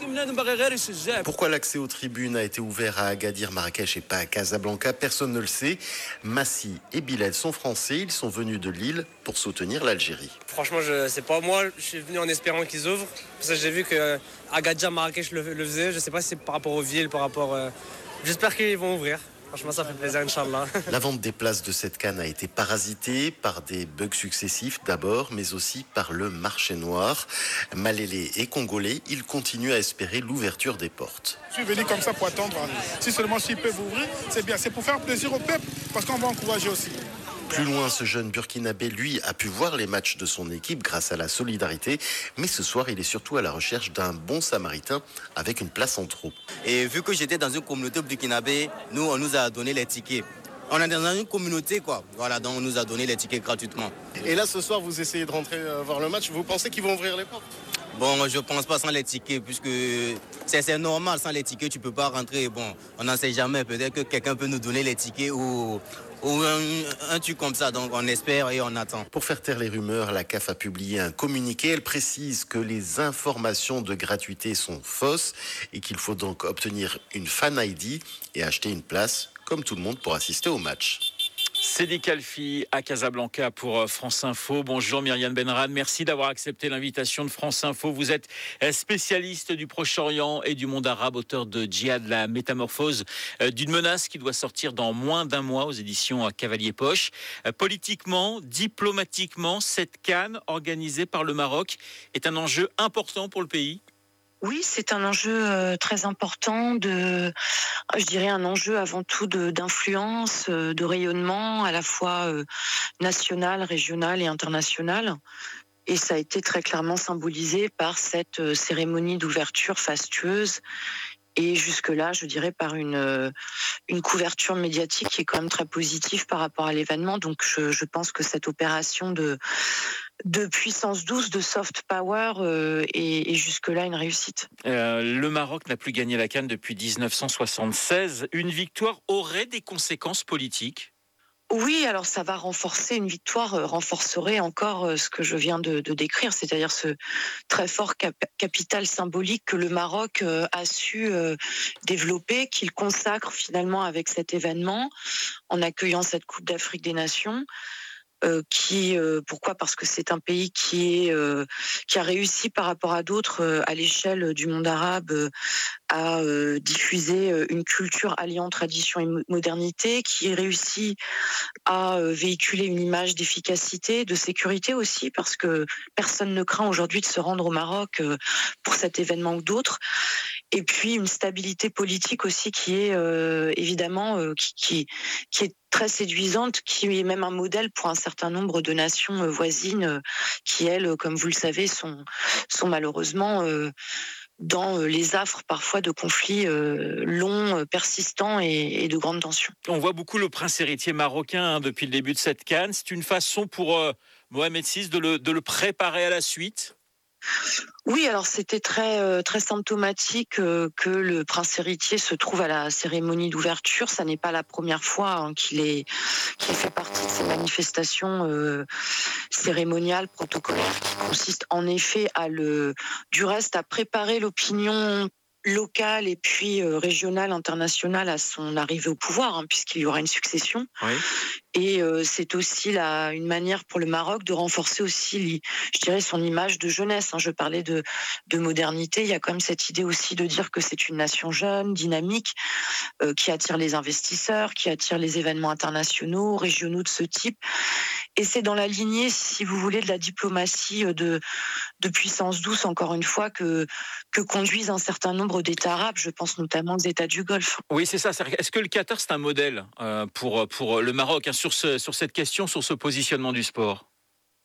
Pourquoi l'accès aux tribunes a été ouvert à Agadir, Marrakech et pas à Casablanca, personne ne le sait. Massi et Bilal sont français, ils sont venus de Lille pour soutenir l'Algérie. Franchement, je sais pas. Moi, je suis venu en espérant qu'ils ouvrent. Parce que j'ai vu que Agadir, Marrakech le faisait. Je sais pas si c'est par rapport aux villes, par rapport... J'espère qu'ils vont ouvrir. Franchement, ça fait plaisir, Inch'Allah. La vente des places de cette CAN a été parasitée par des bugs successifs d'abord, mais aussi par le marché noir. Malélés et Congolais, ils continuent à espérer l'ouverture des portes. Je suis venu comme ça pour attendre. Si seulement s'ils peuvent ouvrir, c'est bien. C'est pour faire plaisir au peuple, parce qu'on va encourager aussi. Plus loin, ce jeune Burkinabé, lui, a pu voir les matchs de son équipe grâce à la solidarité. Mais ce soir, il est surtout à la recherche d'un bon samaritain avec une place en trop. Et vu que j'étais dans une communauté burkinabé, nous, on nous a donné les tickets. On est dans une communauté, quoi. Voilà, donc on nous a donné les tickets gratuitement. Et là, ce soir, vous essayez de rentrer voir le match. Vous pensez qu'ils vont ouvrir les portes ? Bon, je pense pas sans les tickets, puisque c'est normal, sans les tickets, tu peux pas rentrer. Bon, on n'en sait jamais. Peut-être que quelqu'un peut nous donner les tickets ou un truc comme ça, donc on espère et on attend. Pour faire taire les rumeurs, la CAF a publié un communiqué. Elle précise que les informations de gratuité sont fausses et qu'il faut donc obtenir une fan ID et acheter une place, comme tout le monde, pour assister au match. Sidi Kalfi à Casablanca pour France Info. Bonjour Myriam Benrad, merci d'avoir accepté l'invitation de France Info. Vous êtes spécialiste du Proche-Orient et du monde arabe, auteur de Djihad, la métamorphose d'une menace qui doit sortir dans moins d'un mois aux éditions Cavalier Poche. Politiquement, diplomatiquement, cette CAN organisée par le Maroc est un enjeu important pour le pays. Oui, c'est un enjeu très important, je dirais un enjeu avant tout d'influence, de rayonnement, à la fois national, régional et international. Et ça a été très clairement symbolisé par cette cérémonie d'ouverture fastueuse. Et jusque-là, je dirais par une couverture médiatique qui est quand même très positive par rapport à l'événement. Donc je pense que cette opération de puissance 12, de soft power est jusque-là une réussite. Le Maroc n'a plus gagné la CAN depuis 1976. Une victoire aurait des conséquences politiques ? Oui, alors ça va renforcer, une victoire renforcerait encore ce que je viens de décrire, c'est-à-dire ce très fort capital symbolique que le Maroc a su développer, qu'il consacre finalement avec cet événement, en accueillant cette Coupe d'Afrique des Nations. Pourquoi ? Parce que c'est un pays qui a réussi par rapport à d'autres à l'échelle du monde arabe à diffuser une culture alliant tradition et modernité, qui réussit à véhiculer une image d'efficacité, de sécurité aussi, parce que personne ne craint aujourd'hui de se rendre au Maroc pour cet événement ou d'autres. Et puis une stabilité politique aussi qui est évidemment qui est très séduisante, qui est même un modèle pour un certain nombre de nations voisines qui, elles, comme vous le savez, sont malheureusement dans les affres parfois de conflits longs, persistants et de grandes tensions. On voit beaucoup le prince héritier marocain depuis le début de cette CAN. C'est une façon pour Mohamed VI de le préparer à la suite ? Oui, alors c'était très symptomatique que le prince héritier se trouve à la cérémonie d'ouverture. Ça n'est pas la première fois qu'il fait partie de ces manifestations cérémoniales, protocolaires, qui consistent en effet du reste à préparer l'opinion locale et puis régionale, internationale à son arrivée au pouvoir, puisqu'il y aura une succession. Oui. Et c'est aussi une manière pour le Maroc de renforcer aussi, je dirais, son image de jeunesse. Je parlais de modernité. Il y a quand même cette idée aussi de dire que c'est une nation jeune, dynamique, qui attire les investisseurs, qui attire les événements internationaux, régionaux de ce type. Et c'est dans la lignée, si vous voulez, de la diplomatie de puissance 12, encore une fois, que conduisent un certain nombre d'États arabes. Je pense notamment aux États du Golfe. Oui, c'est ça. Est-ce que le Qatar, c'est un modèle pour le Maroc sur cette question, sur ce positionnement du sport ?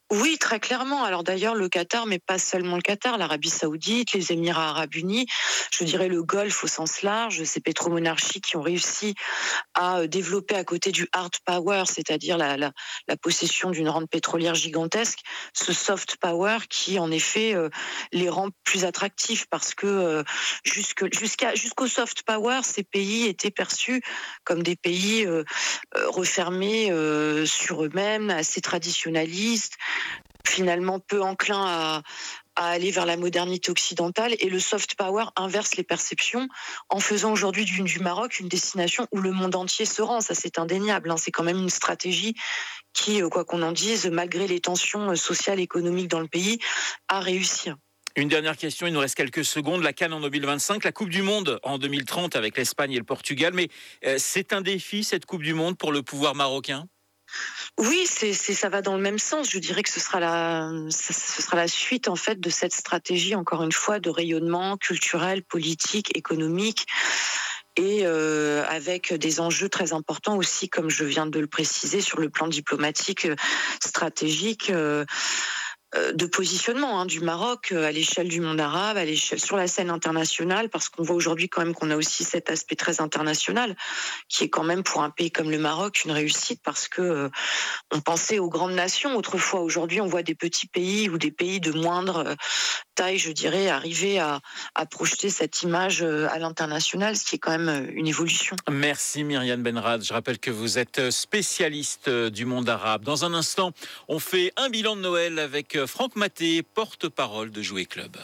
Oui, très clairement. Alors d'ailleurs, le Qatar, mais pas seulement le Qatar, l'Arabie Saoudite, les Émirats Arabes Unis, je dirais le Golfe au sens large, ces pétromonarchies qui ont réussi à développer à côté du hard power, c'est-à-dire la possession d'une rente pétrolière gigantesque, ce soft power qui en effet les rend plus attractifs parce que jusqu'au soft power, ces pays étaient perçus comme des pays refermés sur eux-mêmes, assez traditionnalistes, finalement peu enclins à aller vers la modernité occidentale, et le soft power inverse les perceptions en faisant aujourd'hui du Maroc une destination où le monde entier se rend. Ça, c'est indéniable. C'est quand même une stratégie qui, quoi qu'on en dise, malgré les tensions sociales et économiques dans le pays, a réussi. Une dernière question, il nous reste quelques secondes. La CAN en 2025, la Coupe du Monde en 2030 avec l'Espagne et le Portugal. Mais c'est un défi, cette Coupe du Monde, pour le pouvoir marocain ? Oui, ça va dans le même sens. Je dirais que ce sera la suite en fait de cette stratégie, encore une fois, de rayonnement culturel, politique, économique, et avec des enjeux très importants aussi, comme je viens de le préciser, sur le plan diplomatique, stratégique, de positionnement du Maroc à l'échelle du monde arabe, sur la scène internationale, parce qu'on voit aujourd'hui quand même qu'on a aussi cet aspect très international, qui est quand même pour un pays comme le Maroc une réussite, parce que on pensait aux grandes nations autrefois. Aujourd'hui, on voit des petits pays ou des pays de moindre taille, je dirais, arriver à projeter cette image à l'international, ce qui est quand même une évolution. Merci Myriam Benrad. Je rappelle que vous êtes spécialiste du monde arabe. Dans un instant, on fait un bilan de Noël avec Franck Maté, porte-parole de Jouer Club.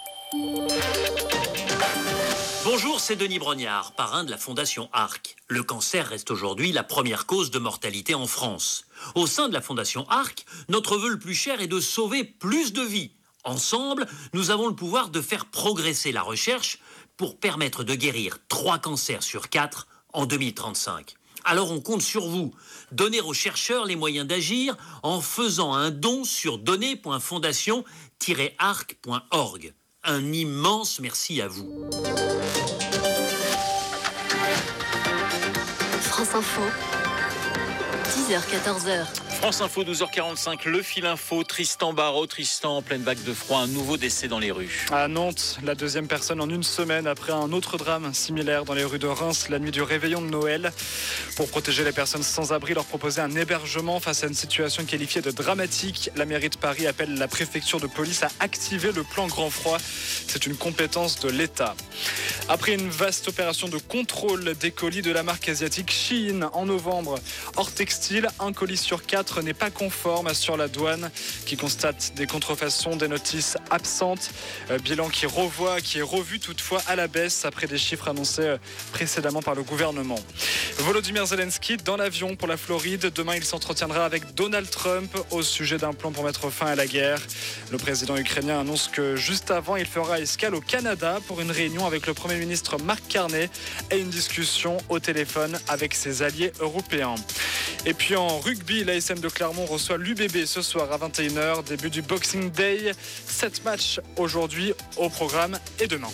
Bonjour, c'est Denis Brognard, parrain de la Fondation ARC. Le cancer reste aujourd'hui la première cause de mortalité en France. Au sein de la Fondation ARC, notre vœu le plus cher est de sauver plus de vies. Ensemble, nous avons le pouvoir de faire progresser la recherche pour permettre de guérir 3 cancers sur 4 en 2035. Alors on compte sur vous. Donnez aux chercheurs les moyens d'agir en faisant un don sur donner.fondation-arc.org. Un immense merci à vous. France Info, 10h-14h. France Info, 12h45, le fil info, Tristan Barraud. Tristan, en pleine vague de froid, un nouveau décès dans les rues. À Nantes, la 2e personne en une semaine après un autre drame similaire dans les rues de Reims la nuit du réveillon de Noël. Pour protéger les personnes sans abri, leur proposer un hébergement face à une situation qualifiée de dramatique, la mairie de Paris appelle la préfecture de police à activer le plan grand froid. C'est une compétence de l'État. Après une vaste opération de contrôle des colis de la marque asiatique Shein en novembre, hors textile, un colis sur 4 n'est pas conforme, assure la douane, qui constate des contrefaçons, des notices absentes. Bilan qui est revu toutefois à la baisse après des chiffres annoncés précédemment par le gouvernement. Volodymyr Zelensky dans l'avion pour la Floride. Demain, il s'entretiendra avec Donald Trump au sujet d'un plan pour mettre fin à la guerre. Le président ukrainien annonce que juste avant, il fera escale au Canada pour une réunion avec le Premier ministre Mark Carney et une discussion au téléphone avec ses alliés européens. Et puis en rugby, l'ASM de Clermont reçoit l'UBB ce soir à 21h, début du Boxing Day. 7 matchs aujourd'hui au programme et demain.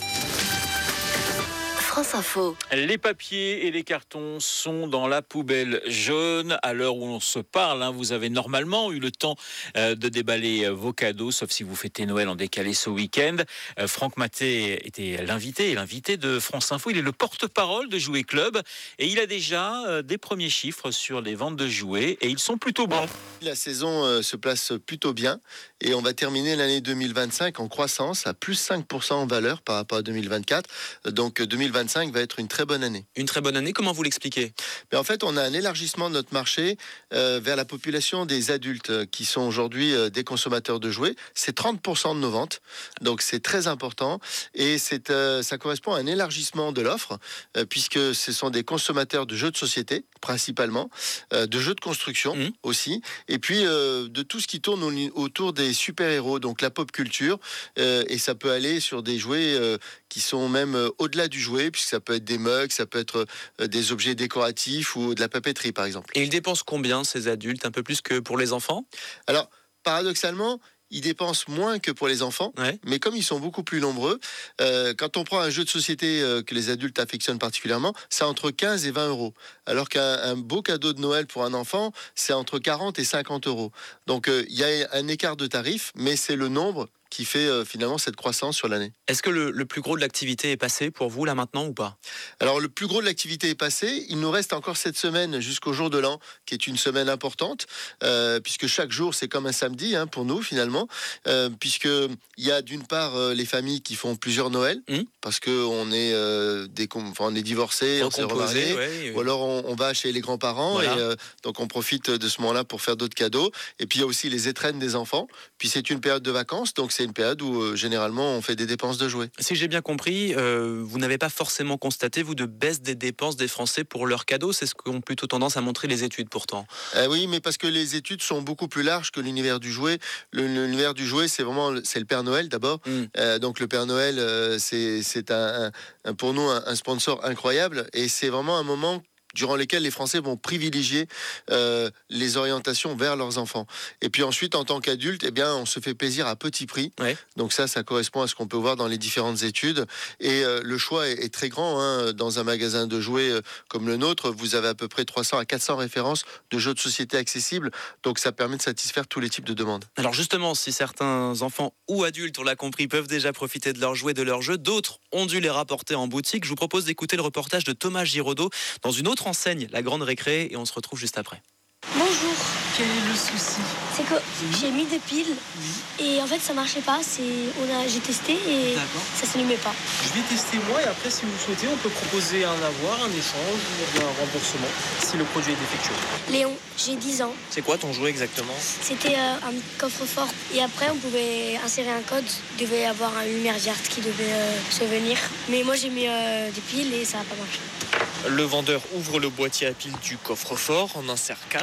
France Info. Les papiers et les cartons sont dans la poubelle jaune. À l'heure où on se parle, vous avez normalement eu le temps de déballer vos cadeaux, sauf si vous fêtez Noël en décalé ce week-end. Franck Maté était l'invité de France Info. Il est le porte-parole de Jouer Club et il a déjà des premiers chiffres sur les ventes de jouets et ils sont plutôt bons. La saison se place plutôt bien et on va terminer l'année 2025 en croissance à plus 5% en valeur par rapport à 2024. Donc 2025 va être une très bonne année. Une très bonne année, comment vous l'expliquez ? En fait, on a un élargissement de notre marché vers la population des adultes qui sont aujourd'hui des consommateurs de jouets. C'est 30% de nos ventes, donc c'est très important et ça correspond à un élargissement de l'offre puisque ce sont des consommateurs de jeux de société principalement, de jeux de construction aussi, et puis de tout ce qui tourne autour des super-héros, donc la pop culture, et ça peut aller sur des jouets qui sont même au-delà du jouet, puisque ça peut être des mugs, ça peut être des objets décoratifs ou de la papeterie par exemple. Et ils dépensent combien ces adultes, un peu plus que pour les enfants ? Alors, paradoxalement, ils dépensent moins que pour les enfants, mais comme ils sont beaucoup plus nombreux, quand on prend un jeu de société que les adultes affectionnent particulièrement, c'est entre 15 et 20 euros. Alors qu'un beau cadeau de Noël pour un enfant, c'est entre 40 et 50 euros. Donc il y a un écart de tarif, mais c'est le nombre qui fait finalement cette croissance sur l'année. Est-ce que le plus gros de l'activité est passé pour vous là maintenant ou pas ? Alors le plus gros de l'activité est passé. Il nous reste encore cette semaine jusqu'au jour de l'an, qui est une semaine importante, puisque chaque jour c'est comme un samedi pour nous finalement, puisque il y a d'une part les familles qui font plusieurs Noëls, parce que on est on est divorcé, on s'est remarié, ou alors on va chez les grands-parents, et donc on profite de ce moment-là pour faire d'autres cadeaux. Et puis il y a aussi les étrennes des enfants. Puis c'est une période de vacances, donc c'est une période où généralement on fait des dépenses de jouets. Si j'ai bien compris, vous n'avez pas forcément constaté, vous, de baisse des dépenses des Français pour leurs cadeaux. C'est ce qu'ont plutôt tendance à montrer les études pourtant. Oui, mais parce que les études sont beaucoup plus larges que l'univers du jouet. L'univers du jouet, c'est le Père Noël d'abord. Donc le Père Noël, c'est pour nous un sponsor incroyable, et c'est vraiment un moment durant lesquels les Français vont privilégier les orientations vers leurs enfants. Et puis ensuite, en tant qu'adulte, on se fait plaisir à petit prix. Donc ça correspond à ce qu'on peut voir dans les différentes études. Et le choix est très grand. Dans un magasin de jouets comme le nôtre, vous avez à peu près 300 à 400 références de jeux de société accessibles. Donc ça permet de satisfaire tous les types de demandes. Alors justement, si certains enfants ou adultes, on l'a compris, peuvent déjà profiter de leurs jouets, de leurs jeux, d'autres ont dû les rapporter en boutique. Je vous propose d'écouter le reportage de Thomas Giraudot dans une autre enseigne, la Grande Récré, et on se retrouve juste après. Bonjour. Quel est le souci? C'est que j'ai mis des piles et en fait ça marchait pas. J'ai testé et ça s'allumait pas. Je vais tester moi et après si vous souhaitez on peut proposer un avoir, un échange ou un remboursement si le produit est défectueux. Léon, j'ai 10 ans. C'est quoi ton jouet exactement? C'était un coffre-fort et après on pouvait insérer un code. Il devait y avoir une lumière verte qui devait se venir. Mais moi j'ai mis des piles et ça n'a pas marché. Le vendeur ouvre le boîtier à piles du coffre-fort, en insère 4.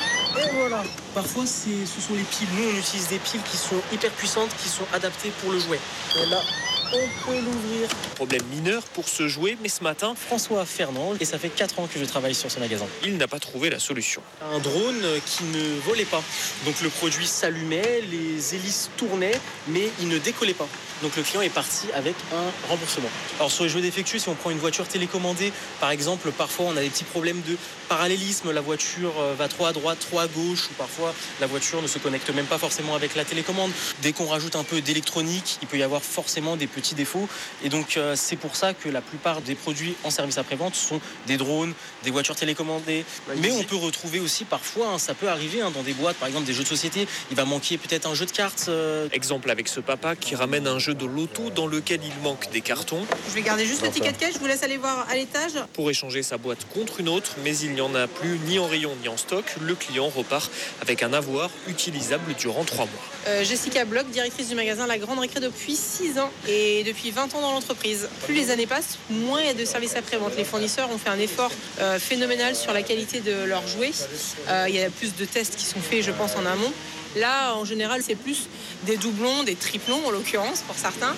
Et voilà. Parfois, ce sont les piles. Nous, on utilise des piles qui sont hyper puissantes, qui sont adaptées pour le jouet. Et là, on peut l'ouvrir. Problème mineur pour ce jouet, mais ce matin, François Fernand, et ça fait 4 ans que je travaille sur ce magasin. Il n'a pas trouvé la solution. Un drone qui ne volait pas. Donc le produit s'allumait, les hélices tournaient, mais il ne décollait pas. Donc le client est parti avec un remboursement. Alors sur les jouets défectueux, si on prend une voiture télécommandée, par exemple, parfois on a des petits problèmes de parallélisme. La voiture va trop à droite, trop à gauche, ou parfois la voiture ne se connecte même pas forcément avec la télécommande. Dès qu'on rajoute un peu d'électronique, il peut y avoir forcément des petits défauts. Et donc c'est pour ça que la plupart des produits en service après-vente sont des drones, des voitures télécommandées. Mais on peut retrouver aussi parfois, ça peut arriver dans des boîtes, par exemple des jeux de société, il va manquer peut-être un jeu de cartes. Exemple avec ce papa qui ramène un jeu de loto dans lequel il manque des cartons. Je vais garder juste le ticket de caisse, je vous laisse aller voir à l'étage. Pour échanger sa boîte contre une autre, mais il n'y en a plus ni en rayon ni en stock. Le client repart avec un avoir utilisable durant 3 mois. Jessica Bloch, directrice du magasin La Grande Récré depuis 6 ans et depuis 20 ans dans l'entreprise. Plus les années passent, moins il y a de services après-vente. Les fournisseurs ont fait un effort phénoménal sur la qualité de leurs jouets. Il y a plus de tests qui sont faits, je pense, en amont. Là, en général, c'est plus des doublons, des triplons, en l'occurrence, pour certains.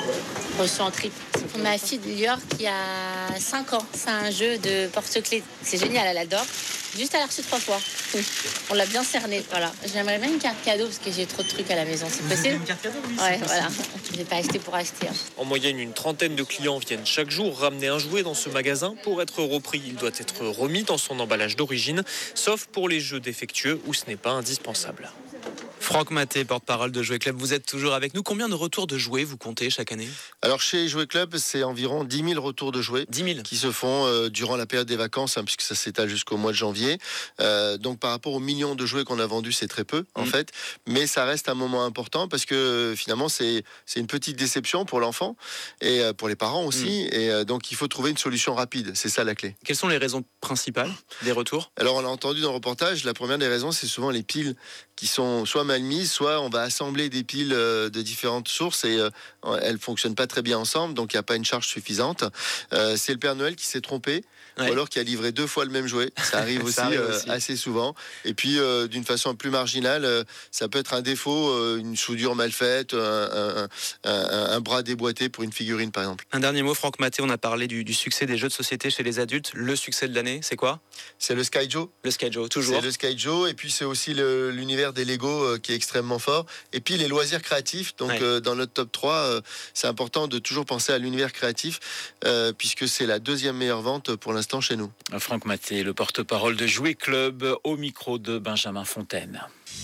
Reçu en triple. C'est pour ma fille Lior qui a 5 ans. C'est un jeu de porte-clés. C'est génial, elle adore. Juste, elle a reçu 3 fois. On l'a bien cerné, voilà. J'aimerais bien une carte cadeau parce que j'ai trop de trucs à la maison. C'est possible? Une carte cadeau, oui. Ouais, voilà. Je n'ai pas acheté pour acheter. En moyenne, une trentaine de clients viennent chaque jour ramener un jouet dans ce magasin. Pour être repris, il doit être remis dans son emballage d'origine, sauf pour les jeux défectueux où ce n'est pas indispensable. Franck Maté, porte-parole de Jouet Club, vous êtes toujours avec nous. Combien de retours de jouets vous comptez chaque année? Alors chez Jouet Club, c'est environ 10 000 retours de jouets 10 000 qui se font durant la période des vacances, puisque ça s'étale jusqu'au mois de janvier. Donc par rapport aux millions de jouets qu'on a vendus, c'est très peu en fait. Mais ça reste un moment important parce que finalement, c'est une petite déception pour l'enfant et pour les parents aussi. Et donc il faut trouver une solution rapide. C'est ça la clé. Quelles sont les raisons principales des retours? Alors on l'a entendu dans le reportage, la première des raisons, c'est souvent les piles qui sont soit mal mises, soit on va assembler des piles de différentes sources et elles fonctionnent pas très bien ensemble, donc il n'y a pas une charge suffisante. C'est le Père Noël qui s'est trompé, ou alors qui a livré 2 fois le même jouet. Ça arrive aussi, assez souvent. Et puis d'une façon plus marginale, ça peut être un défaut, une soudure mal faite, un bras déboîté pour une figurine par exemple. Un dernier mot, Franck Maté, on a parlé du succès des jeux de société chez les adultes. Le succès de l'année, c'est quoi? C'est le Sky Joe. Le Sky Joe, toujours. C'est le Sky Joe, et puis c'est aussi l'univers des Lego qui est extrêmement fort. Et puis les loisirs créatifs. Donc dans notre top 3, c'est important de toujours penser à l'univers créatif, puisque c'est la deuxième meilleure vente pour l'instant chez nous. Franck Maté, le porte-parole de Jouet Club, au micro de Benjamin Fontaine.